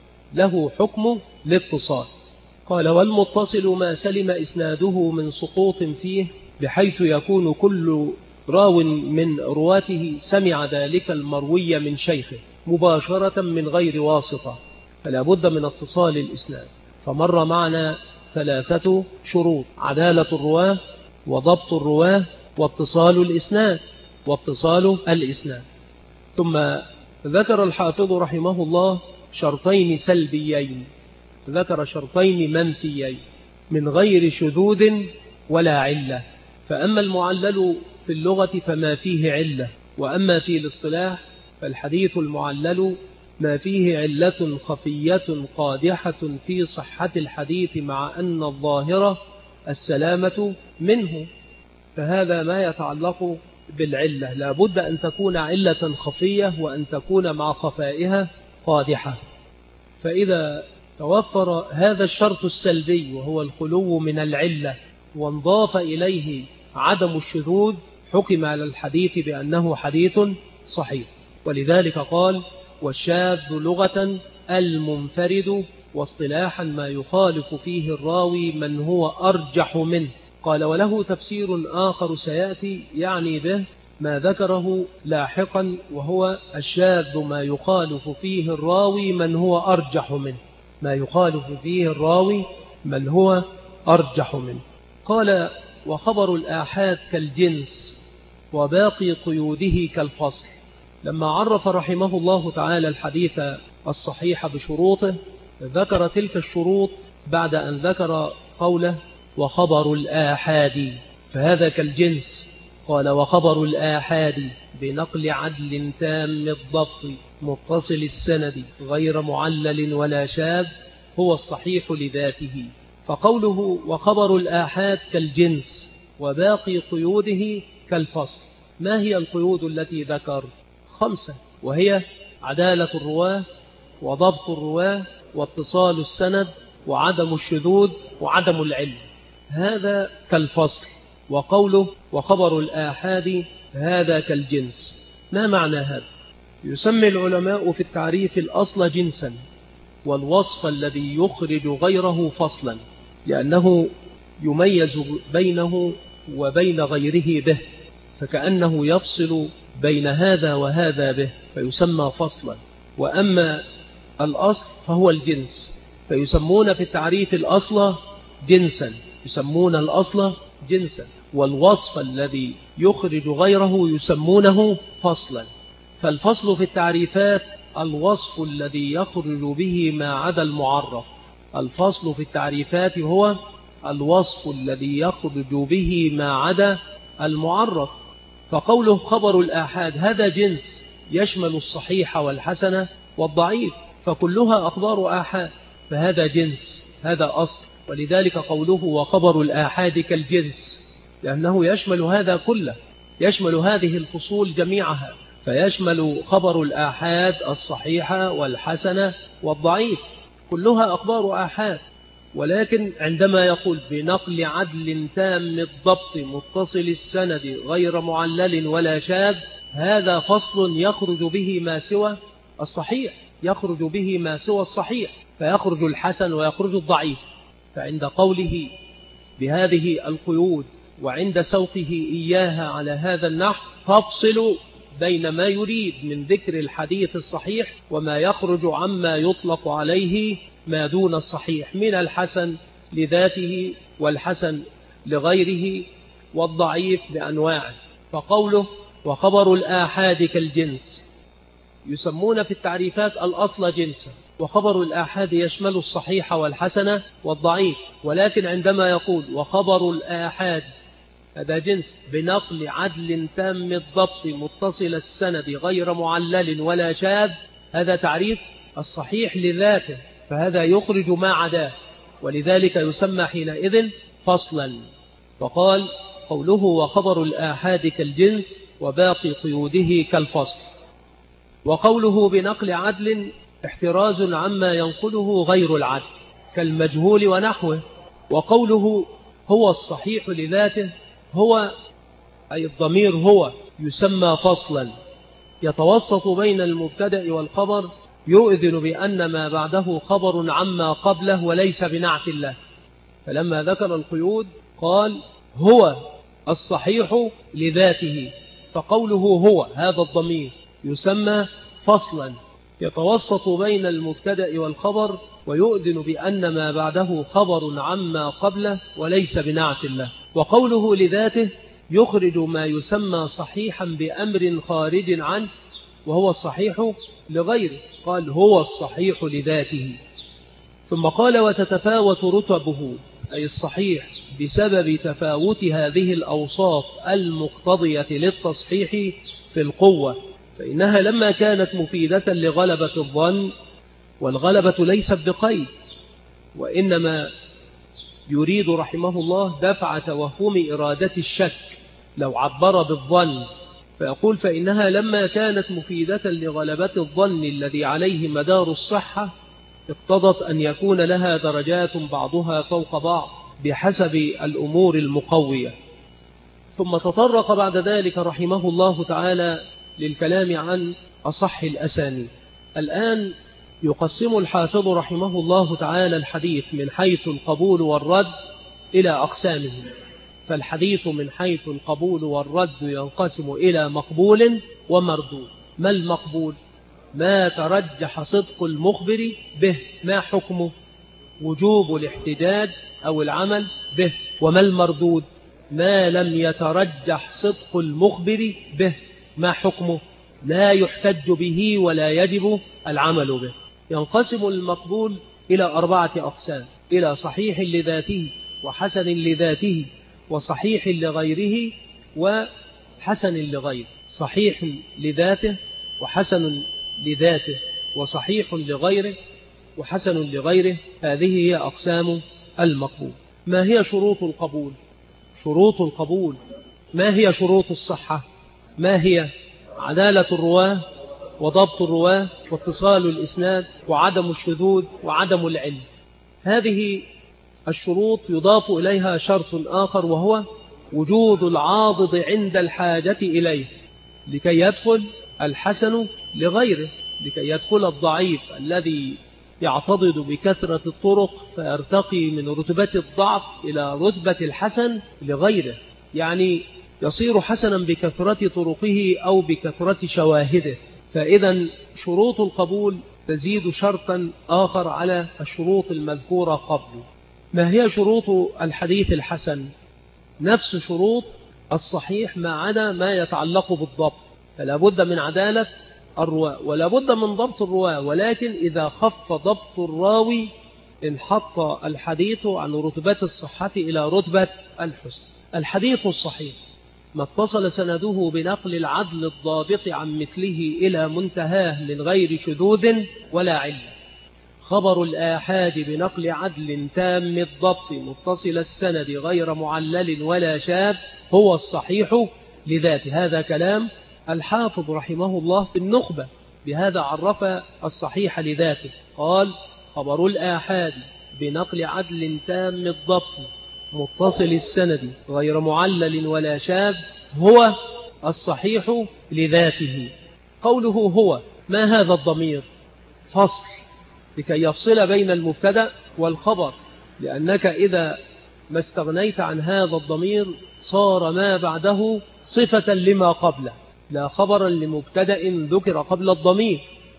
له حكم الاتصال. قال والمتصل ما سلم إسناده من سقوط فيه بحيث يكون كل راو من رواته سمع ذلك المروي من شيخه مباشرة من غير واسطة، فلا بد من اتصال الإسناد. فمر معنا ثلاثة شروط: عدالة الرواه وضبط الرواه واتصال الإسناد واتصال الإسناد. ثم ذكر الحافظ رحمه الله شرطين سلبيين، ذكر شرطين منفيين من غير شذوذ ولا علة. فأما المعلل في اللغة فما فيه علة، وأما في الاصطلاح فالحديث المعلل ما فيه علة خفية قادحة في صحة الحديث مع أن الظاهرة السلامة منه. فهذا ما يتعلق بالعلة، لا بد أن تكون علة خفية وأن تكون مع خفائها قادحة. فإذا توفر هذا الشرط السلبي وهو الخلو من العلة وانضاف إليه عدم الشذوذ حكم على الحديث بأنه حديث صحيح. ولذلك قال والشاذ لغة المنفرد، واصطلاحا ما يخالف فيه الراوي من هو أرجح منه. قال وله تفسير آخر سيأتي يعني به ما ذكره لاحقا، وهو الشاذ ما يخالف فيه الراوي من هو أرجح منه، ما يخالف فيه الراوي من هو أرجح منه. قال وخبر الآحاد كالجنس وباقي قيوده كالفصل. لما عرف رحمه الله تعالى الحديث الصحيح بشروطه ذكر تلك الشروط بعد أن ذكر قوله وخبر الآحاد، فهذا كالجنس. قال وخبر الآحاد بنقل عدل تام الضبط متصل السند غير معلل ولا شاذ هو الصحيح لذاته. فقوله وخبر الآحاد كالجنس وباقي قيوده كالفصل. ما هي القيود التي ذكر؟ خمسة، وهي عدالة الرواة وضبط الرواة واتصال السند وعدم الشذوذ وعدم العلم. هذا كالفصل. وقوله وخبر الآحاد هذا كالجنس. ما معنى هذا؟ يسمي العلماء في التعريف الأصل جنسا والوصف الذي يخرج غيره فصلا، لأنه يميز بينه وبين غيره به، فكأنه يفصل بين هذا وهذا به فيسمى فصلا. وأما الأصل فهو الجنس، فيسمون في التعريف الأصل جنسا، يسمون الأصل جنسا، والوصف الذي يخرج غيره يسمونه فصلا. فالفصل في التعريفات الوصف الذي يخرج به ما عدا المعرف. الفصل في التعريفات هو الوصف الذي يخرج به ما عدا المعرف. فقوله خبر الآحاد هذا جنس يشمل الصحيح والحسن والضعيف، فكلها أخبار آحاد، فهذا جنس، هذا أصل. ولذلك قوله وخبر الآحاد كالجنس، لأنه يشمل هذا كله، يشمل هذه الفصول جميعها، فيشمل خبر الآحاد الصحيح والحسن والضعيف، كلها أخبار آحاد. ولكن عندما يقول بنقل عدل تام الضبط متصل السند غير معلل ولا شاذ، هذا فصل يخرج به ما سوى الصحيح، يخرج به ما سوى الصحيح، فيخرج الحسن ويخرج الضعيف. فعند قوله بهذه القيود وعند سوقه إياها على هذا النحو تفصل بين ما يريد من ذكر الحديث الصحيح وما يخرج عما يطلق عليه ما دون الصحيح من الحسن لذاته والحسن لغيره والضعيف بأنواعه. فقوله وخبر الآحاد كالجنس، يسمون في التعريفات الأصل جنسا، وخبر الآحاد يشمل الصحيح والحسن والضعيف. ولكن عندما يقول وخبر الآحاد هذا جنس بنقل عدل تام الضبط متصل السند غير معلل ولا شاذ، هذا تعريف الصحيح لذاته، فهذا يخرج ما عداه، ولذلك يسمى حينئذ فصلا. فقال قوله وخبر الآحاد كالجنس وباقي قيوده كالفصل. وقوله بنقل عدل احتراز عما ينقله غير العدل كالمجهول ونحوه. وقوله هو الصحيح لذاته، هو أي الضمير هو يسمى فصلا يتوسط بين المبتدأ والخبر، يؤذن بأن ما بعده خبر عما قبله وليس بنعت الله. فلما ذكر القيود قال هو الصحيح لذاته، فقوله هو هذا الضمير يسمى فصلا يتوسط بين المبتدأ والخبر، ويؤذن بأن ما بعده خبر عما قبله وليس بنعت الله. وقوله لذاته يخرج ما يسمى صحيحا بأمر خارج عنه، وهو الصحيح لغيره، قال هو الصحيح لذاته. ثم قال وتتفاوت رتبه أي الصحيح بسبب تفاوت هذه الأوصاف المقتضية للتصحيح في القوة، فإنها لما كانت مفيدة لغلبة الظن، والغلبة ليست بقيد، وإنما يريد رحمه الله دفع توهم إرادة الشك لو عبر بالظن، فيقول فإنها لما كانت مفيدة لغلبة الظن الذي عليه مدار الصحة اقتضت أن يكون لها درجات بعضها فوق بعض بحسب الأمور المقوية. ثم تطرق بعد ذلك رحمه الله تعالى للكلام عن أصح الأسانيد. الآن يقسم الحافظ رحمه الله تعالى الحديث من حيث القبول والرد إلى أقسامه. فالحديث من حيث القبول والرد ينقسم إلى مقبول ومردود. ما المقبول؟ ما ترجح صدق المخبر به، ما حكمه؟ وجوب الاحتجاج أو العمل به. وما المردود؟ ما لم يترجح صدق المخبر به، ما حكمه؟ لا يحتج به ولا يجب العمل به. ينقسم المقبول إلى أربعة أقسام: إلى صحيح لذاته وحسن لذاته وصحيح لغيره وحسن لغيره. صحيح لذاته وحسن لذاته وصحيح لغيره وحسن لغيره. هذه هي أقسام المقبول. ما هي شروط القبول؟ شروط القبول ما هي شروط الصحة؟ ما هي؟ عدالة الرواة وضبط الرواة واتصال الإسناد وعدم الشذوذ وعدم العلم. هذه الشروط يضاف إليها شرط آخر، وهو وجود العاضد عند الحاجة إليه لكي يدخل الحسن لغيره، لكي يدخل الضعيف الذي يعتضد بكثرة الطرق فيرتقي من رتبة الضعف إلى رتبة الحسن لغيره، يعني يصير حسنا بكثرة طرقه أو بكثرة شواهده. فإذا شروط القبول تزيد شرطا آخر على الشروط المذكورة قبل. ما هي شروط الحديث الحسن؟ نفس شروط الصحيح ما عدا ما يتعلق بالضبط، فلا بد من عدالة الرواة ولا بد من ضبط الرواة، ولكن إذا خف ضبط الراوي انحط الحديث عن رتبة الصحة إلى رتبة الحسن. الحديث الصحيح ما اتصل سنده بنقل العدل الضابط عن مثله إلى منتهاه من غير شذوذ ولا علة. خبر الآحاد بنقل عدل تام الضبط متصل السند غير معلل ولا شاذ هو الصحيح لذاته. هذا كلام الحافظ رحمه الله في النخبة، بهذا عرف الصحيح لذاته. قال: خبر الآحاد بنقل عدل تام الضبط متصل السند غير معلل ولا شاذ هو الصحيح لذاته. قوله هو، ما هذا الضمير؟ فصل لكي يفصل بين المبتدأ والخبر، لأنك إذا ما استغنيت عن هذا الضمير صار ما بعده صفة لما قبله، لا خبرا لمبتدأ ذكر قبل الضمير.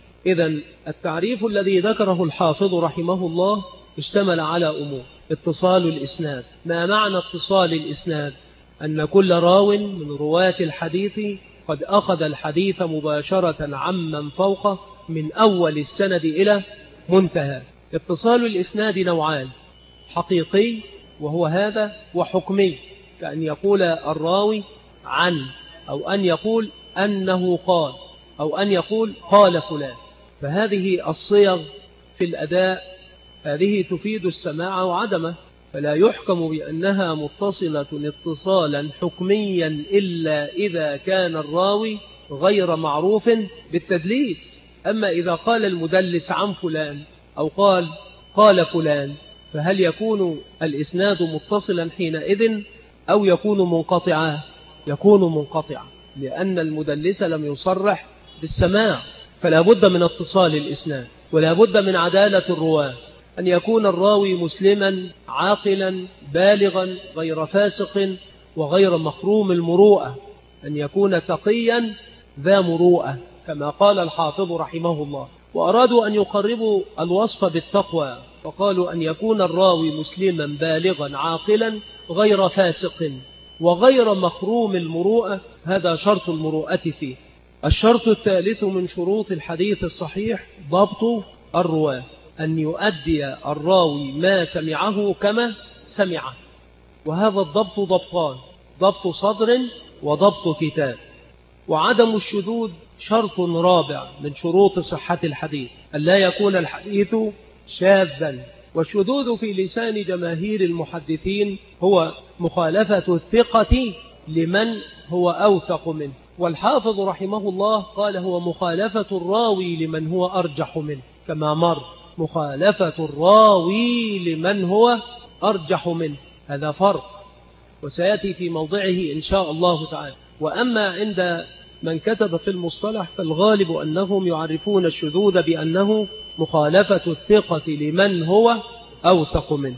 إذن التعريف الذي ذكره الحافظ رحمه الله اشتمل على أمور: اتصال الإسناد. ما معنى اتصال الإسناد؟ أن كل راو من رواة الحديث قد أخذ الحديث مباشرة عمن فوقه من أول السند إلى منتهى. اتصال الإسناد نوعان: حقيقي وهو هذا، وحكمي كأن يقول الراوي عن، أو أن يقول أنه قال، أو أن يقول قال فلان. فهذه الصيغ في الأداء هذه تفيد السماع وعدمه، فلا يحكم بأنها متصلة اتصالا حكميا إلا إذا كان الراوي غير معروف بالتدليس. أما إذا قال المدلس عن فلان أو قال قال فلان، فهل يكون الإسناد متصلا حينئذ أو يكون منقطعا؟ يكون منقطعا، لأن المدلس لم يصرح بالسماع. فلا بد من اتصال الإسناد، ولا بد من عدالة الرواة، أن يكون الراوي مسلما عاقلا بالغا غير فاسق وغير مخروم المروءة، أن يكون تقيا ذا مروءة كما قال الحافظ رحمه الله. وأرادوا أن يقربوا الوصف بالتقوى، فقالوا أن يكون الراوي مسلما بالغا عاقلا غير فاسق وغير مخروم المروءة، هذا شرط المروءة فيه. الشرط الثالث من شروط الحديث الصحيح ضبط الرواة، أن يؤدي الراوي ما سمعه كما سمعه. وهذا الضبط ضبطان: ضبط صدر وضبط كتاب. وعدم الشذوذ شرط رابع من شروط صحة الحديث، أن لا يكون الحديث شاذا. والشذوذ في لسان جماهير المحدثين هو مخالفة الثقة لمن هو أوثق منه، والحافظ رحمه الله قال هو مخالفة الراوي لمن هو أرجح منه، كما مر مخالفة الراوي لمن هو أرجح منه، هذا فرق وسيأتي في موضعه إن شاء الله تعالى. وأما عند من كتب في المصطلح فالغالب أنهم يعرفون الشذوذ بأنه مخالفة الثقة لمن هو أوثق منه.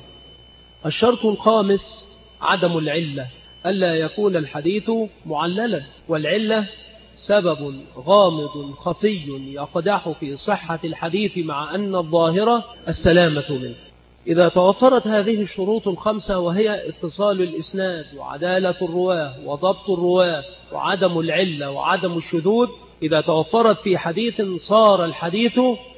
الشرط الخامس عدم العلة، ألا يكون الحديث معللا، والعلة سبب غامض خفي يقدح في صحة الحديث مع أن الظاهرة السلامة منه. إذا توفرت هذه الشروط الخمسة، وهي اتصال الإسناد وعدالة الرواة وضبط الرواة وعدم العلة وعدم الشذوذ، إذا توفرت في حديث صار الحديث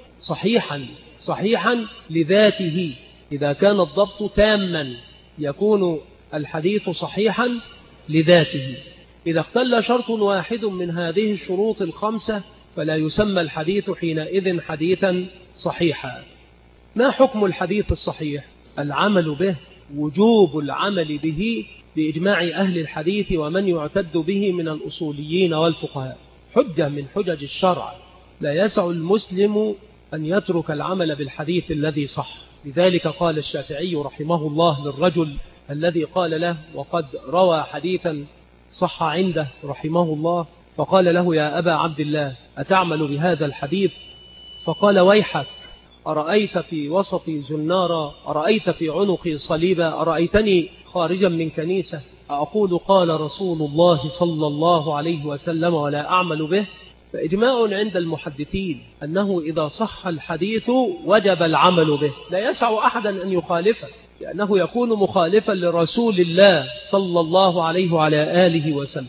صحيحا صحيحا لذاته. إذا كان الضبط تاما يكون الحديث صحيحا لذاته. إذا اختل شرط واحد من هذه الشروط الخمسة فلا يسمى الحديث حينئذ حديثا صحيحا. ما حكم الحديث الصحيح؟ العمل به، وجوب العمل به بإجماع أهل الحديث ومن يعتد به من الأصوليين والفقهاء، حجة من حجج الشرع. لا يسع المسلم أن يترك العمل بالحديث الذي صح. لذلك قال الشافعي رحمه الله للرجل الذي قال له وقد روى حديثا صح عنده رحمه الله، فقال له: يا أبا عبد الله، أتعمل بهذا الحديث؟ فقال: ويحك، أرأيت في وسطي زنارا، أرأيت في عنقي صليبا، أرأيتني خارجا من كنيسة، أقول قال رسول الله صلى الله عليه وسلم ولا أعمل به؟ فإجماع عند المحدثين أنه إذا صح الحديث وجب العمل به، لا يسع أحدا أن يخالفه، لأنه يكون مخالفا لرسول الله صلى الله عليه وعلى آله وسلم.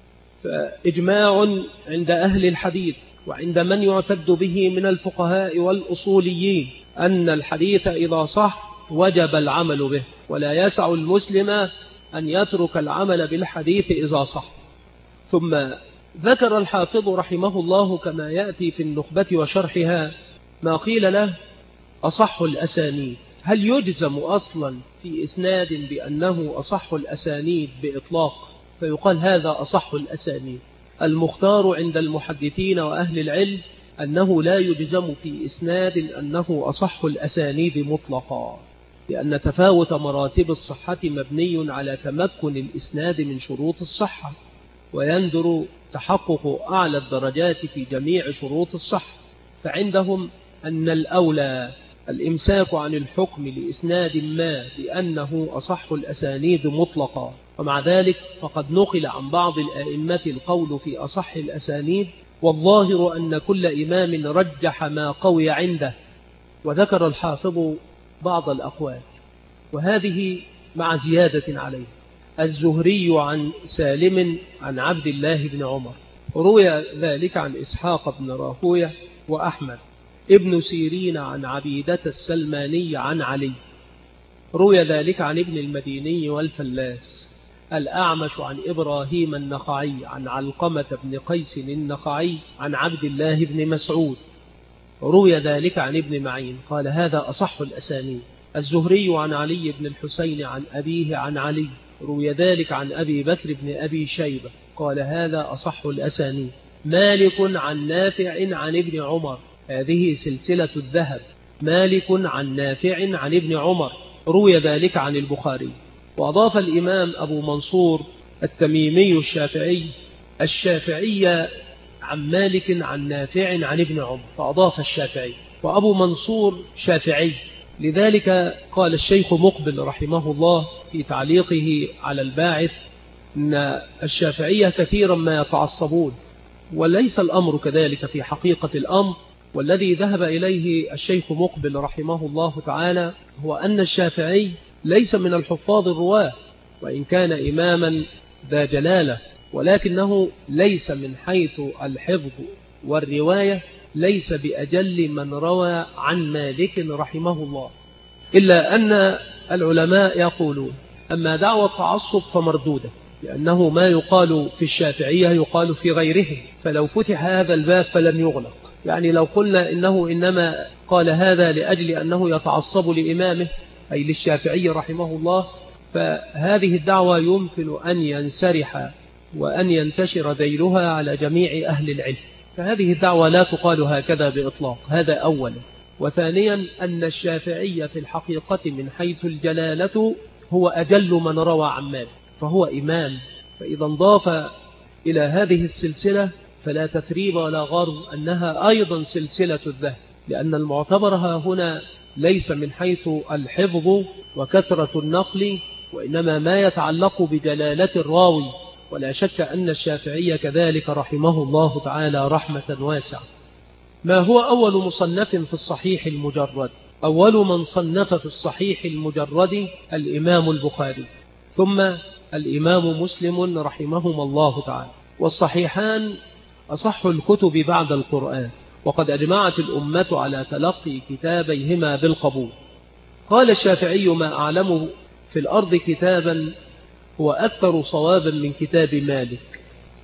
فإجماع عند أهل الحديث وعند من يعتد به من الفقهاء والأصوليين أن الحديث إذا صح وجب العمل به، ولا يسع المسلم أن يترك العمل بالحديث إذا صح. ثم ذكر الحافظ رحمه الله كما يأتي في النخبة وشرحها ما قيل له أصح الأسانيد. هل يجزم أصلا في إسناد بأنه أصح الأسانيد بإطلاق فيقال هذا أصح الأسانيد؟ المختار عند المحدثين وأهل العلم أنه لا يجزم في إسناد أنه أصح الأسانيد مطلقا، لأن تفاوت مراتب الصحة مبني على تمكن الإسناد من شروط الصحة، ويندر تحقق أعلى الدرجات في جميع شروط الصحة. فعندهم أن الأولى الإمساك عن الحكم لإسناد ما بأنه أصح الأسانيد مطلقا، ومع ذلك فقد نقل عن بعض الآئمة القول في أصح الأسانيد، والظاهر أن كل إمام رجح ما قوي عنده. وذكر الحافظ بعض الأقوال، وهذه مع زيادة عليه. الزهري عن سالم عن عبد الله بن عمر، روي ذلك عن إسحاق بن راهوية وأحمد. ابن سيرين عن عبيدة السلماني عن علي، روي ذلك عن ابن المديني والفلاس. الأعمش عن إبراهيم النخعي عن علقمة بن قيس النخعي عن عبد الله بن مسعود، روي ذلك عن ابن معين، قال هذا أصح الأسانيد. الزهري عن علي بن الحسين عن أبيه عن علي، روي ذلك عن أبي بكر بن أبي شيبة، قال هذا أصح الأسانيد. مالك عن نافع عن ابن عمر، هذه سلسلة الذهب. مالك عن نافع عن ابن عمر، روي ذلك عن البخاري. وأضاف الإمام أبو منصور التميمي الشافعي الشافعي عن مالك عن نافع عن ابن عمر، فأضاف الشافعي، وأبو منصور شافعي. لذلك قال الشيخ مقبل رحمه الله في تعليقه على الباعث أن الشافعية كثيرا ما يتعصبون، وليس الأمر كذلك في حقيقة الأمر. والذي ذهب إليه الشيخ مقبل رحمه الله تعالى هو أن الشافعي ليس من الحفاظ الرواة، وإن كان إماما ذا جلالة، ولكنه ليس من حيث الحفظ والرواية ليس بأجل من روى عن مالك رحمه الله. إلا أن العلماء يقولون أما دعوى التعصب فمردودة، لأنه ما يقال في الشافعية يقال في غيرهم، فلو فتح هذا الباب فلن يغلق. يعني لو قلنا إنه إنما قال هذا لأجل أنه يتعصب لإمامه أي للشافعي رحمه الله، فهذه الدعوة يمكن أن ينسرح وأن ينتشر ذيلها على جميع أهل العلم، فهذه الدعوة لا تقال هكذا بإطلاق. هذا أولا. وثانيا أن الشافعي في الحقيقة من حيث الجلالة هو أجل من روى عن مالك، فهو إمام، فإذا انضاف إلى هذه السلسلة فلا تثريب ولا غرض أنها أيضا سلسلة الذهب، لأن المعتبر هنا ليس من حيث الحفظ وكثرة النقل، وإنما ما يتعلق بجلالة الراوي. ولا شك أن الشافعي كذلك رحمه الله تعالى رحمة واسعة. ما هو أول مصنف في الصحيح المجرد؟ أول من صنف في الصحيح المجرد الإمام البخاري، ثم الإمام مسلم رحمهما الله تعالى. والصحيحان أصح الكتب بعد القرآن، وقد أجمعت الأمة على تلقي كتابيهما بالقبول. قال الشافعي ما أعلم في الأرض كتابا هو أكثر صوابا من كتاب مالك،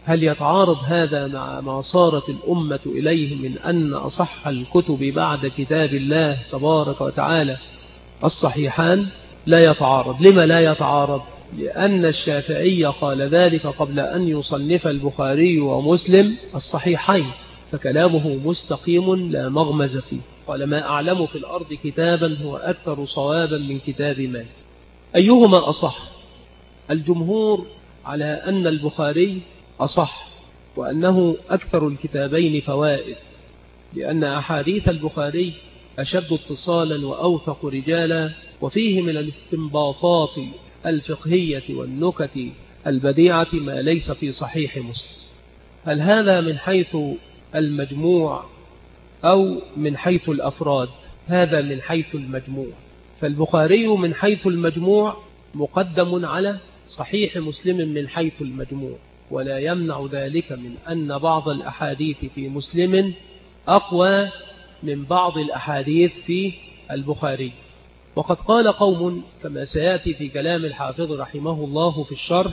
هل يتعارض هذا مع ما صارت الأمة إليه من أن أصح الكتب بعد كتاب الله تبارك وتعالى الصحيحان؟ لا يتعارض. لما لا يتعارض؟ لأن الشافعي قال ذلك قبل أن يصنف البخاري ومسلم الصحيحين، فكلامه مستقيم لا مغمز فيه. قال: ما أعلم في الأرض كتابا هو أكثر صوابا من كتاب مالك. أيهما أصح؟ الجمهور على أن البخاري أصح، وأنه أكثر الكتابين فوائد، لأن أحاديث البخاري أشد اتصالا وأوثق رجالا، وفيه من الاستنباطات الفقهية والنكت البديعة ما ليس في صحيح مسلم. هل هذا من حيث المجموع أو من حيث الأفراد؟ هذا من حيث المجموع. فالبخاري من حيث المجموع مقدم على صحيح مسلم من حيث المجموع، ولا يمنع ذلك من أن بعض الأحاديث في مسلم أقوى من بعض الأحاديث في البخاري. وقد قال قوم كما سيأتي في كلام الحافظ رحمه الله في الشرح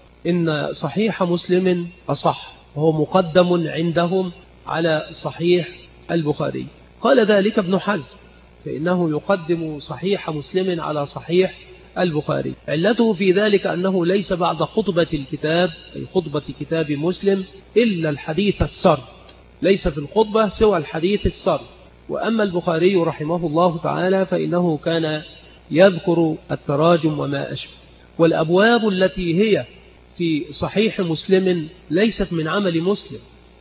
إن صحيح مسلم أصح، وهو مقدم عندهم على صحيح البخاري. قال ذلك ابن حزم، فإنه يقدم صحيح مسلم على صحيح البخاري. علته في ذلك أنه ليس بعد خطبة الكتاب أي خطبة كتاب مسلم إلا الحديث السرد، ليس في الخطبة سوى الحديث السرد. وأما البخاري رحمه الله تعالى فإنه كان يذكر التراجم وما أشبه. والأبواب التي هي في صحيح مسلم ليست من عمل مسلم،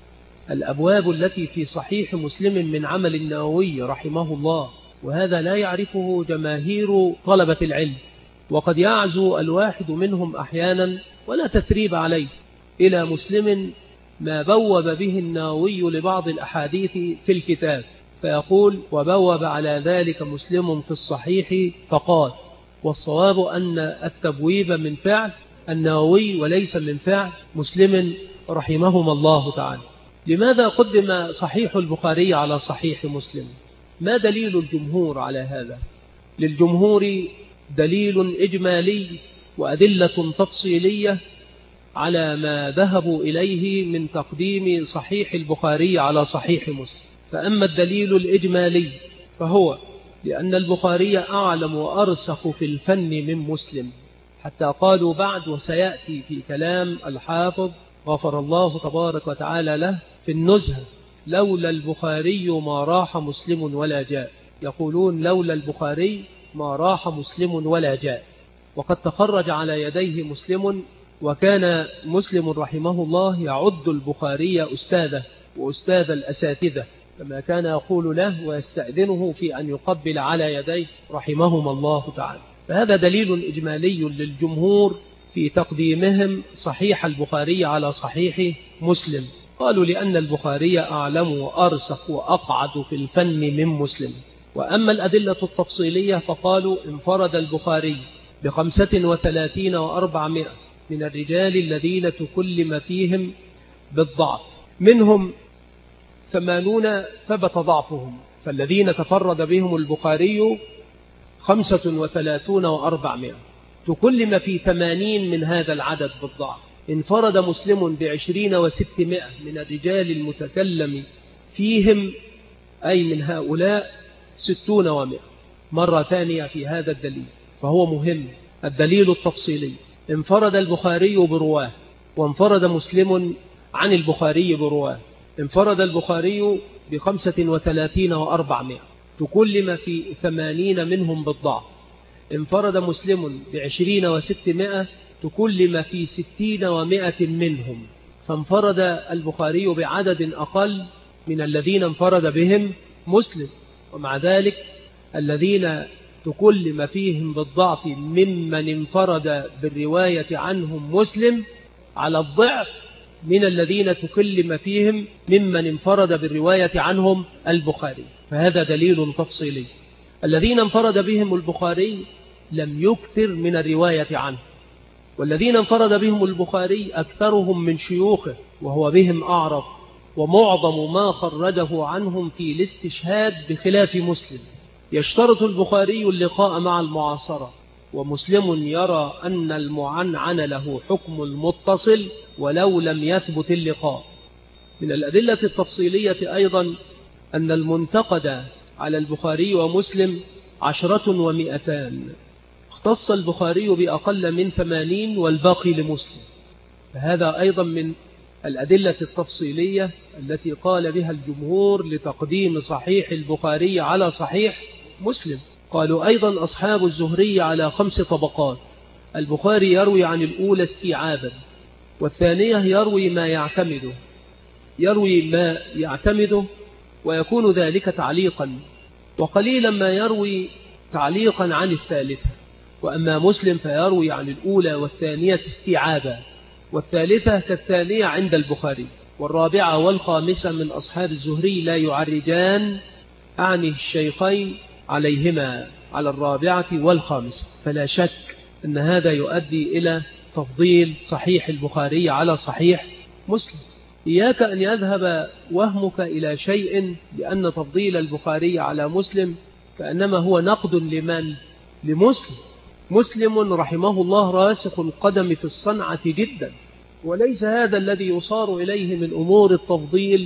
الأبواب التي في صحيح مسلم من عمل النووي رحمه الله، وهذا لا يعرفه جماهير طلبة العلم. وقد يعزو الواحد منهم أحيانا ولا تثريب عليه إلى مسلم ما بوب به النووي لبعض الأحاديث في الكتاب، فيقول: وبوب على ذلك مسلم في الصحيح فقال. والصواب أن التبويب من فعل النووي وليس من فعل مسلم رحمهما الله تعالى. لماذا قدم صحيح البخاري على صحيح مسلم؟ ما دليل الجمهور على هذا؟ للجمهور دليل إجمالي وأدلة تفصيلية على ما ذهبوا إليه من تقديم صحيح البخاري على صحيح مسلم. فأما الدليل الإجمالي فهو لأن البخاري أعلم وأرسخ في الفن من مسلم، حتى قالوا بعد، وسيأتي في كلام الحافظ غفر الله تبارك وتعالى له في النزهة: لولا البخاري ما راح مسلم ولا جاء. يقولون لولا البخاري ما راح مسلم ولا جاء. وقد تخرج على يديه مسلم، وكان مسلم رحمه الله يعد البخاري أستاذه وأستاذ الأساتذة، كما كان يقول له ويستأذنه في أن يقبل على يديه رحمهما الله تعالى. فهذا دليل إجمالي للجمهور في تقديمهم صحيح البخاري على صحيح مسلم. قالوا لأن البخاري أعلم وأرسخ وأقعد في الفن من مسلم. وأما الأدلة التفصيلية فقالوا: انفرد البخاري بخمسة وثلاثين وأربعمائة من الرجال الذين تكلم فيهم بالضعف، منهم ثمانون ثبت ضعفهم، فالذين تفرد بهم البخاري خمسة وثلاثون وأربعمائة، تكلم في ثمانين من هذا العدد بالضعف. انفرد مسلم بعشرين وستمائة من الرجال المتكلم فيهم، أي من هؤلاء ستون ومائة. مرة ثانية في هذا الدليل، فهو مهم الدليل التفصيلي. انفرد البخاري برواه، وانفرد مسلم عن البخاري برواه. انفرد البخاري بخمسة وثلاثين وأربعمائة، تكلم في ثمانين منهم بالضعف. انفرد مسلم بعشرين وستمائة، تكلم في ستين ومائة منهم. فانفرد البخاري بعدد أقل من الذين انفرد بهم مسلم، ومع ذلك الذين تكلم فيهم بالضعف ممن انفرد بالرواية عنهم مسلم على الضعف من الذين تكلم فيهم ممن انفرد بالرواية عنهم البخاري. فهذا دليل تفصيلي. الذين انفرد بهم البخاري لم يكثر من الرواية عنه، والذين انفرد بهم البخاري أكثرهم من شيوخه وهو بهم أعرف، ومعظم ما خرجه عنهم في الاستشهاد بخلاف مسلم. يشترط البخاري اللقاء مع المعاصرة، ومسلم يرى أن المعنعن له حكم المتصل ولو لم يثبت اللقاء. من الأدلة التفصيلية أيضا أن المنتقد على البخاري ومسلم عشرة ومئتان، اختص البخاري بأقل من ثمانين والباقي لمسلم، فهذا أيضا من الأدلة التفصيلية التي قال بها الجمهور لتقديم صحيح البخاري على صحيح مسلم. قالوا أيضا أصحاب الزهري على خمس طبقات، البخاري يروي عن الأولى استيعابا، والثانية يروي ما يعتمده يروي ما يعتمده ويكون ذلك تعليقا، وقليلا ما يروي تعليقا عن الثالثة. وأما مسلم فيروي عن الأولى والثانية استيعابا، والثالثة كالثانية عند البخاري، والرابعة والخامسة من أصحاب الزهري لا يعرجان، أعني الشيخين عليهما على الرابعة والخامسة. فلا شك أن هذا يؤدي إلى تفضيل صحيح البخاري على صحيح مسلم. إياك أن يذهب وهمك إلى شيء لأن تفضيل البخاري على مسلم كأنما هو نقد لمن؟ لمسلم. مسلم رحمه الله راسخ القدم في الصنعة جدا، وليس هذا الذي يصار إليه من أمور التفضيل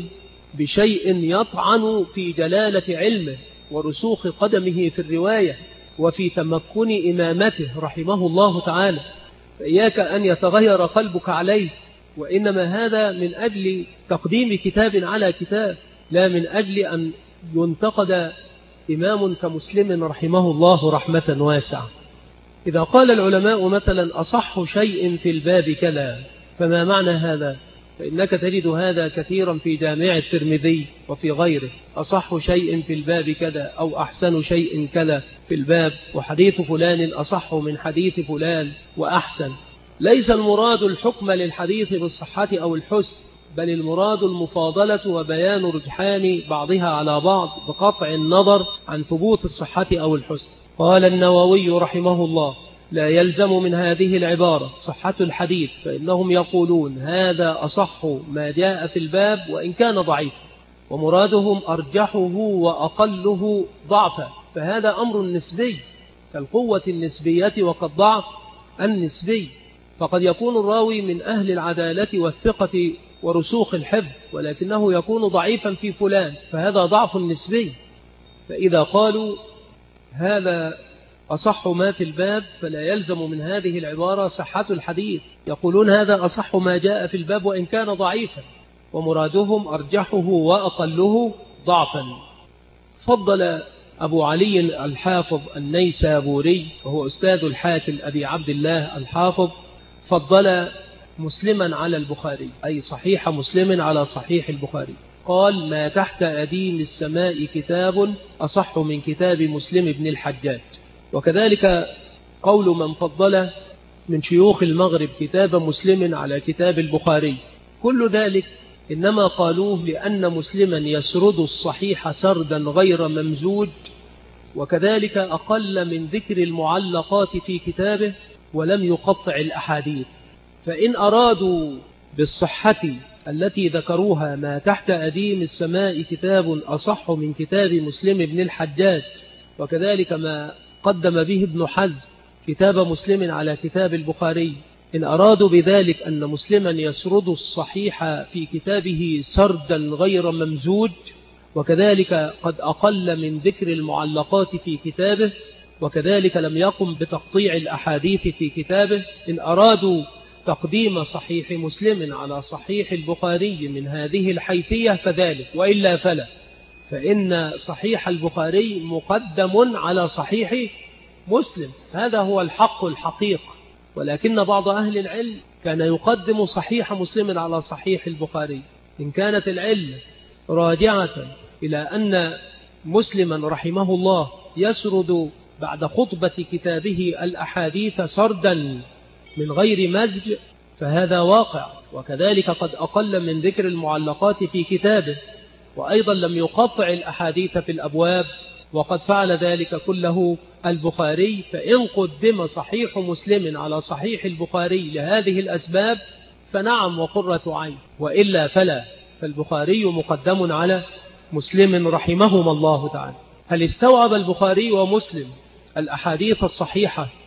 بشيء يطعن في جلالة علمه ورسوخ قدمه في الرواية وفي تمكن إمامته رحمه الله تعالى. فإياك أن يتغير قلبك عليه، وإنما هذا من أجل تقديم كتاب على كتاب، لا من أجل أن ينتقد إمام كمسلم رحمه الله رحمة واسعة. إذا قال العلماء مثلا أصح شيء في الباب كلا، فما معنى هذا؟ فإنك تجد هذا كثيرا في جامع الترمذي وفي غيره، أصح شيء في الباب كذا، أو أحسن شيء كذا في الباب، وحديث فلان أصح من حديث فلان وأحسن. ليس المراد الحكم للحديث بالصحة أو الحسن، بل المراد المفاضلة وبيان رجحان بعضها على بعض بقطع النظر عن ثبوت الصحة أو الحسن. قال النووي رحمه الله: لا يلزم من هذه العبارة صحة الحديث، فإنهم يقولون هذا أصح ما جاء في الباب وإن كان ضعيف، ومرادهم أرجحه وأقله ضعفا، فهذا أمر نسبي كالقوة النسبية وكالضعف النسبي. فقد يكون الراوي من أهل العدالة والثقة ورسوخ الحفظ، ولكنه يكون ضعيفا في فلان، فهذا ضعف نسبي. فإذا قالوا هذا أصح ما في الباب فلا يلزم من هذه العبارة صحة الحديث، يقولون هذا أصح ما جاء في الباب وإن كان ضعيفا، ومرادهم أرجحه وأقله ضعفا. فضل أبو علي الحافظ النيسابوري وهو أستاذ الحاكم أبي عبد الله الحافظ، فضل مسلما على البخاري، أي صحيح مسلم على صحيح البخاري. قال: ما تحت أديم السماء كتاب أصح من كتاب مسلم بن الحجاج. وكذلك قول من فضل من شيوخ المغرب كتاب مسلم على كتاب البخاري، كل ذلك إنما قالوه لأن مسلما يسرد الصحيح سردا غير ممزوج، وكذلك أقل من ذكر المعلقات في كتابه ولم يقطع الأحاديث. فإن أرادوا بالصحة التي ذكروها ما تحت أديم السماء كتاب أصح من كتاب مسلم بن الحجاج، وكذلك ما قدم به ابن حزم كتاب مسلم على كتاب البخاري، إن أرادوا بذلك أن مسلما يسرد الصحيح في كتابه سردا غير ممزوج، وكذلك قد أقل من ذكر المعلقات في كتابه، وكذلك لم يقم بتقطيع الأحاديث في كتابه، إن أرادوا تقديم صحيح مسلم على صحيح البخاري من هذه الحيثية فذلك، وإلا فلا، فإن صحيح البخاري مقدم على صحيح مسلم، هذا هو الحق الحقيق. ولكن بعض أهل العلم كان يقدم صحيح مسلم على صحيح البخاري، إن كانت العلم راجعة إلى أن مسلما رحمه الله يسرد بعد خطبة كتابه الأحاديث سردا من غير مزج فهذا واقع، وكذلك قد أقل من ذكر المعلقات في كتابه، وأيضا لم يقطع الأحاديث في الأبواب، وقد فعل ذلك كله البخاري. فإن قدم صحيح مسلم على صحيح البخاري لهذه الأسباب فنعم وقرة عين، وإلا فلا، فالبخاري مقدم على مسلم رحمهما الله تعالى. هل استوعب البخاري ومسلم الأحاديث الصحيحة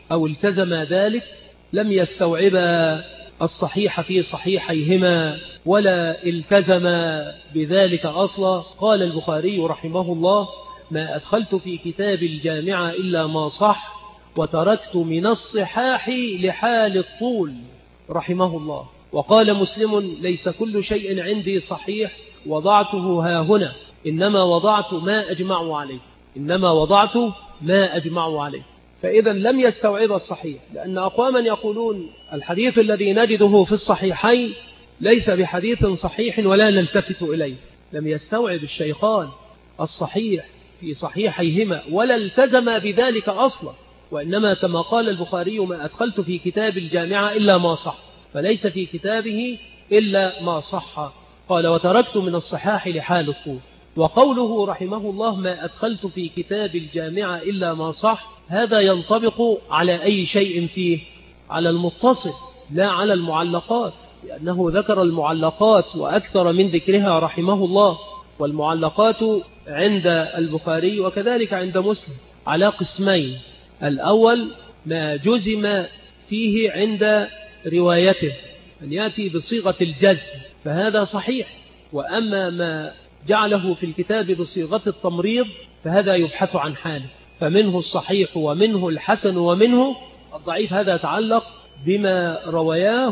أو التزم ذلك لم يستوعبا الصحيح في صحيحيهما ولا التزم بذلك أصلا. قال البخاري رحمه الله: ما أدخلت في كتاب الجامعة إلا ما صح، وتركت من الصحاح لحال الطول، رحمه الله. وقال مسلم: ليس كل شيء عندي صحيح وضعته ها هنا، إنما وضعت ما أجمع عليه، إنما وضعت ما أجمع عليه. فإذا لم يستوعب الصحيح، لأن أقواما يقولون الحديث الذي نجده في الصحيحين ليس بحديث صحيح ولا نلتفت إليه. لم يستوعب الشيخان الصحيح في صحيحيهما ولا التزم بذلك أصلا، وإنما كما قال البخاري: ما أدخلت في كتاب الجامعة إلا ما صح، فليس في كتابه إلا ما صح. قال: وتركت من الصحاح لحال الطول. وقوله رحمه الله: ما أدخلت في كتاب الجامعة إلا ما صح، هذا ينطبق على أي شيء فيه؟ على المتصل لا على المعلقات، لأنه ذكر المعلقات وأكثر من ذكرها رحمه الله. والمعلقات عند البخاري وكذلك عند مسلم على قسمين: الأول ما جزم فيه عند روايته، أن يأتي بصيغة الجزم، فهذا صحيح. وأما ما جعله في الكتاب بصيغة التمريض فهذا يبحث عن حاله، فمنه الصحيح ومنه الحسن ومنه الضعيف. هذا يتعلق بما روياه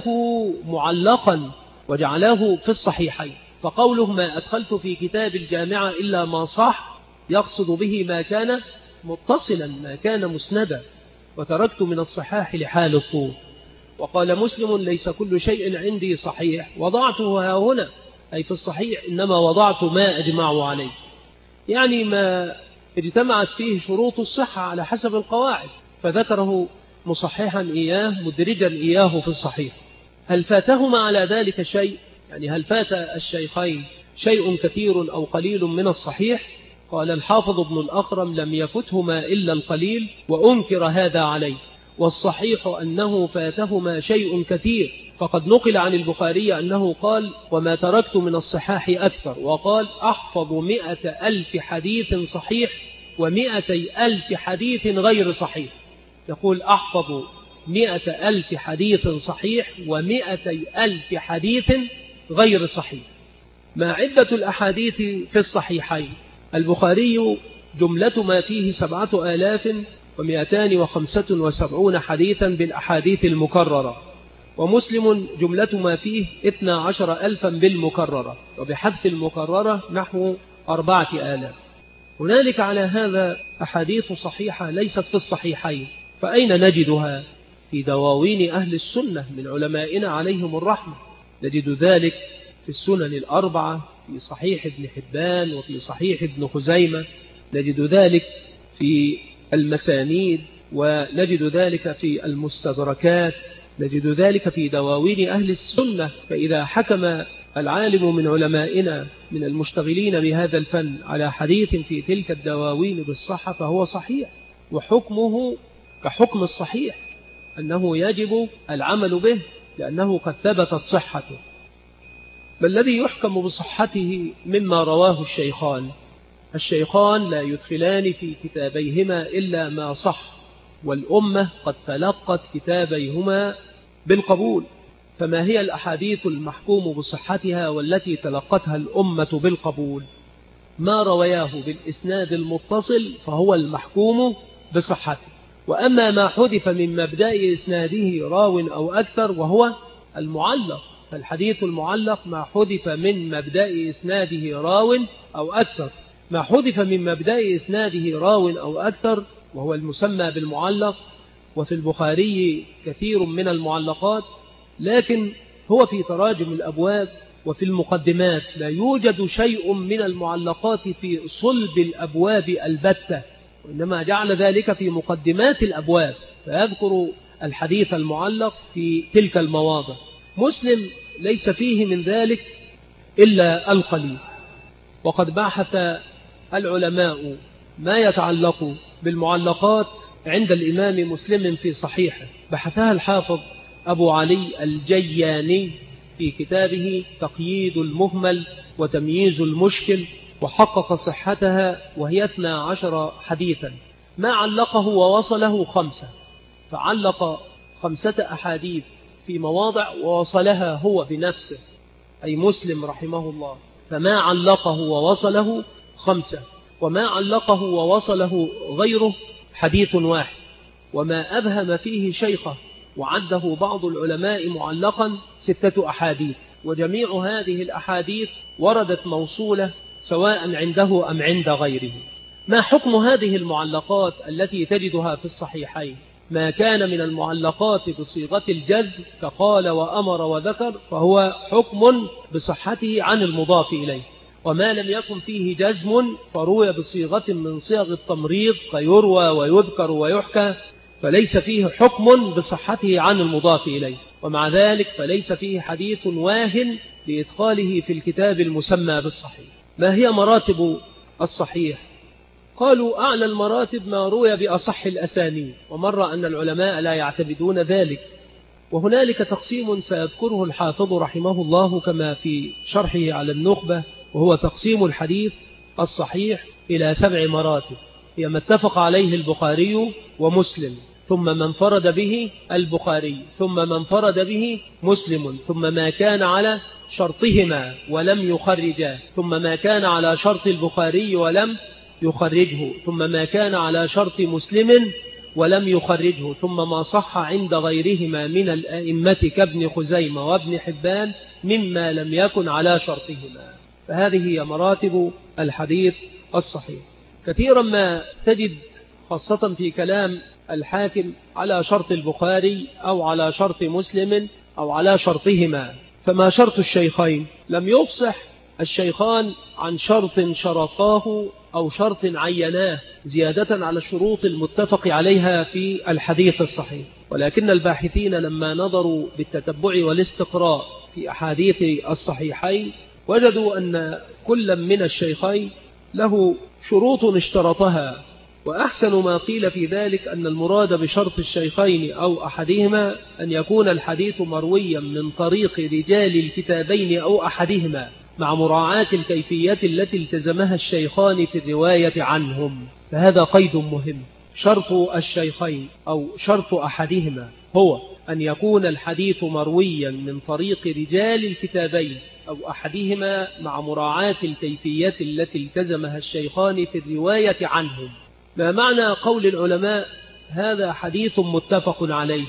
معلقا وجعله في الصحيحين. فقوله: ما أدخلت في كتاب الجامعة إلا ما صح، يقصد به ما كان متصلا، ما كان مسندا. وتركت من الصحاح لحال الطول. وقال مسلم: ليس كل شيء عندي صحيح وضعته ها هنا، أي في الصحيح، إنما وضعت ما أجمع عليه، يعني ما اجتمعت فيه شروط الصحة على حسب القواعد، فذكره مصححا إياه مدرجا إياه في الصحيح. هل فاتهما على ذلك شيء؟ يعني هل فات الشيخين شيء كثير أو قليل من الصحيح؟ قال الحافظ ابن الأخرم: لم يفتهما إلا القليل، وأنكر هذا عليه. والصحيح أنه فاتهما شيء كثير، فقد نقل عن البخاري أنه قال: وما تركت من الصحاح أكثر، وقال: أحفظ مئة ألف حديث صحيح ومئتي ألف حديث غير صحيح. يقول: أحفظ مئة ألف حديث صحيح ومئتي ألف حديث غير صحيح. ما عدة الأحاديث في الصحيحين؟ البخاري جملة ما فيه سبعة آلاف ومئتان وخمسة وسبعون حديثا بالأحاديث المكررة، ومسلم جملة ما فيه اثنى عشر ألفا بالمكررة، وبحذف المكررة نحو أربعة آلاف. هنالك على هذا أحاديث صحيحة ليست في الصحيحين، فأين نجدها؟ في دواوين أهل السنة من علمائنا عليهم الرحمة. نجد ذلك في السنن الأربعة، في صحيح ابن حبان وفي صحيح ابن خزيمة، نجد ذلك في المسانيد، ونجد ذلك في المستدركات، نجد ذلك في دواوين أهل السنة. فإذا حكم العالم من علمائنا من المشتغلين بهذا الفن على حديث في تلك الدواوين بالصحة فهو صحيح، وحكمه كحكم الصحيح، أنه يجب العمل به لأنه قد ثبتت صحته. ما الذي يحكم بصحته مما رواه الشيخان؟ الشيخان لا يدخلان في كتابيهما إلا ما صح، والأمة قد تلقت كتابيهما بالقبول. فما هي الأحاديث المحكوم بصحتها والتي تلقتها الأمة بالقبول؟ ما روياه بالإسناد المتصل فهو المحكوم بصحته. وأما ما حذف من مبدأ إسناده راو أو أكثر وهو المعلق، فالحديث المعلق ما حذف من مبدأ إسناده راو أو أكثر. ما حذف من مبدأ إسناده راو أو أكثر وهو المسمى بالمعلق. وفي البخاري كثير من المعلقات، لكن هو في تراجم الأبواب وفي المقدمات، لا يوجد شيء من المعلقات في صلب الأبواب البتة، وإنما جعل ذلك في مقدمات الأبواب، فيذكر الحديث المعلق في تلك المواضع. مسلم ليس فيه من ذلك إلا القليل. وقد بحث العلماء ما يتعلق بالمعلقات عند الإمام مسلم في صحيحه، بحثها الحافظ أبو علي الجياني في كتابه تقييد المهمل وتمييز المشكل، وحقق صحتها، وهي اثنا عشر حديثا. ما علقه ووصله خمسة، فعلق خمسة أحاديث في مواضع ووصلها هو بنفسه، أي مسلم رحمه الله، فما علقه ووصله خمسة، وما علقه ووصله غيره حديث واحد، وما أبهم فيه شيخه وعده بعض العلماء معلقا ستة أحاديث، وجميع هذه الأحاديث وردت موصولة سواء عنده أم عند غيره. ما حكم هذه المعلقات التي تجدها في الصحيحين؟ ما كان من المعلقات بصيغة الجزم كقال وأمر وذكر فهو حكم بصحته عن المضاف إليه، وما لم يكن فيه جزم فروي بصيغة من صيغ التمريض كيروى ويذكر ويحكى، فليس فيه حكم بصحته عن المضاف إليه، ومع ذلك فليس فيه حديث واهن لإدخاله في الكتاب المسمى بالصحيح. ما هي مراتب الصحيح؟ قالوا أعلى المراتب ما روي بأصح الأسانيد، ومر أن العلماء لا يعتبدون ذلك، وهنالك تقسيم سيذكره الحافظ رحمه الله كما في شرحه على النخبة، وهو تقسيم الحديث الصحيح إلى سبع مراتب، هي ما اتفق عليه البخاري ومسلم، ثم من انفرد به البخاري، ثم من انفرد به مسلم، ثم ما كان على شرطهما ولم يخرجا، ثم ما كان على شرط البخاري ولم يخرجه، ثم ما كان على شرط مسلم ولم يخرجه، ثم ما صح عند غيرهما من الأئمة كابن خزيمة وابن حبان مما لم يكن على شرطهما. فهذه هي مراتب الحديث الصحيح. كثيرا ما تجد خاصة في كلام الحاكم على شرط البخاري أو على شرط مسلم أو على شرطهما، فما شرط الشيخين؟ لم يفصح الشيخان عن شرط شرطاه أو شرط عيناه زيادة على الشروط المتفق عليها في الحديث الصحيح، ولكن الباحثين لما نظروا بالتتبع والاستقراء في أحاديث الصحيحين وجدوا أن كل من الشيخين له شروط اشترطها، وأحسن ما قيل في ذلك أن المراد بشرط الشيخين أو أحدهما أن يكون الحديث مرويا من طريق رجال الكتابين أو أحدهما مع مراعاة الكيفية التي التزمها الشيخان في الرواية عنهم. فهذا قيد مهم. شرط الشيخين أو شرط أحدهما هو أن يكون الحديث مرويا من طريق رجال الكتابين أو أحدهما مع مراعاة الكيفية التي التزمها الشيخان في الرواية عنهم. ما معنى قول العلماء هذا حديث متفق عليه؟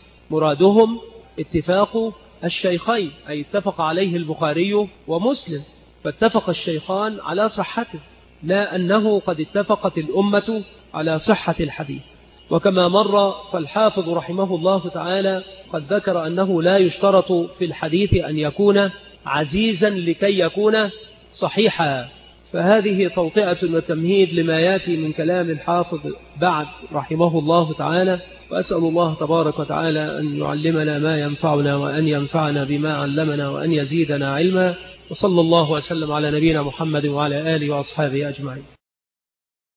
مرادهم اتفاق الشيخين، أي اتفق عليه البخاري ومسلم، فاتفق الشيخان على صحته، لا أنه قد اتفقت الأمة على صحة الحديث. وكما مر فالحافظ رحمه الله تعالى قد ذكر أنه لا يشترط في الحديث أن يكون عزيزا لكي يكون صحيحا، فهذه توطئة وتمهيد لما يأتي من كلام الحافظ بعد رحمه الله تعالى. وأسأل الله تبارك وتعالى أن يعلمنا ما ينفعنا وأن ينفعنا بما علمنا وأن يزيدنا علما، وصلى الله وسلم على نبينا محمد وعلى آله وأصحابه أجمعين.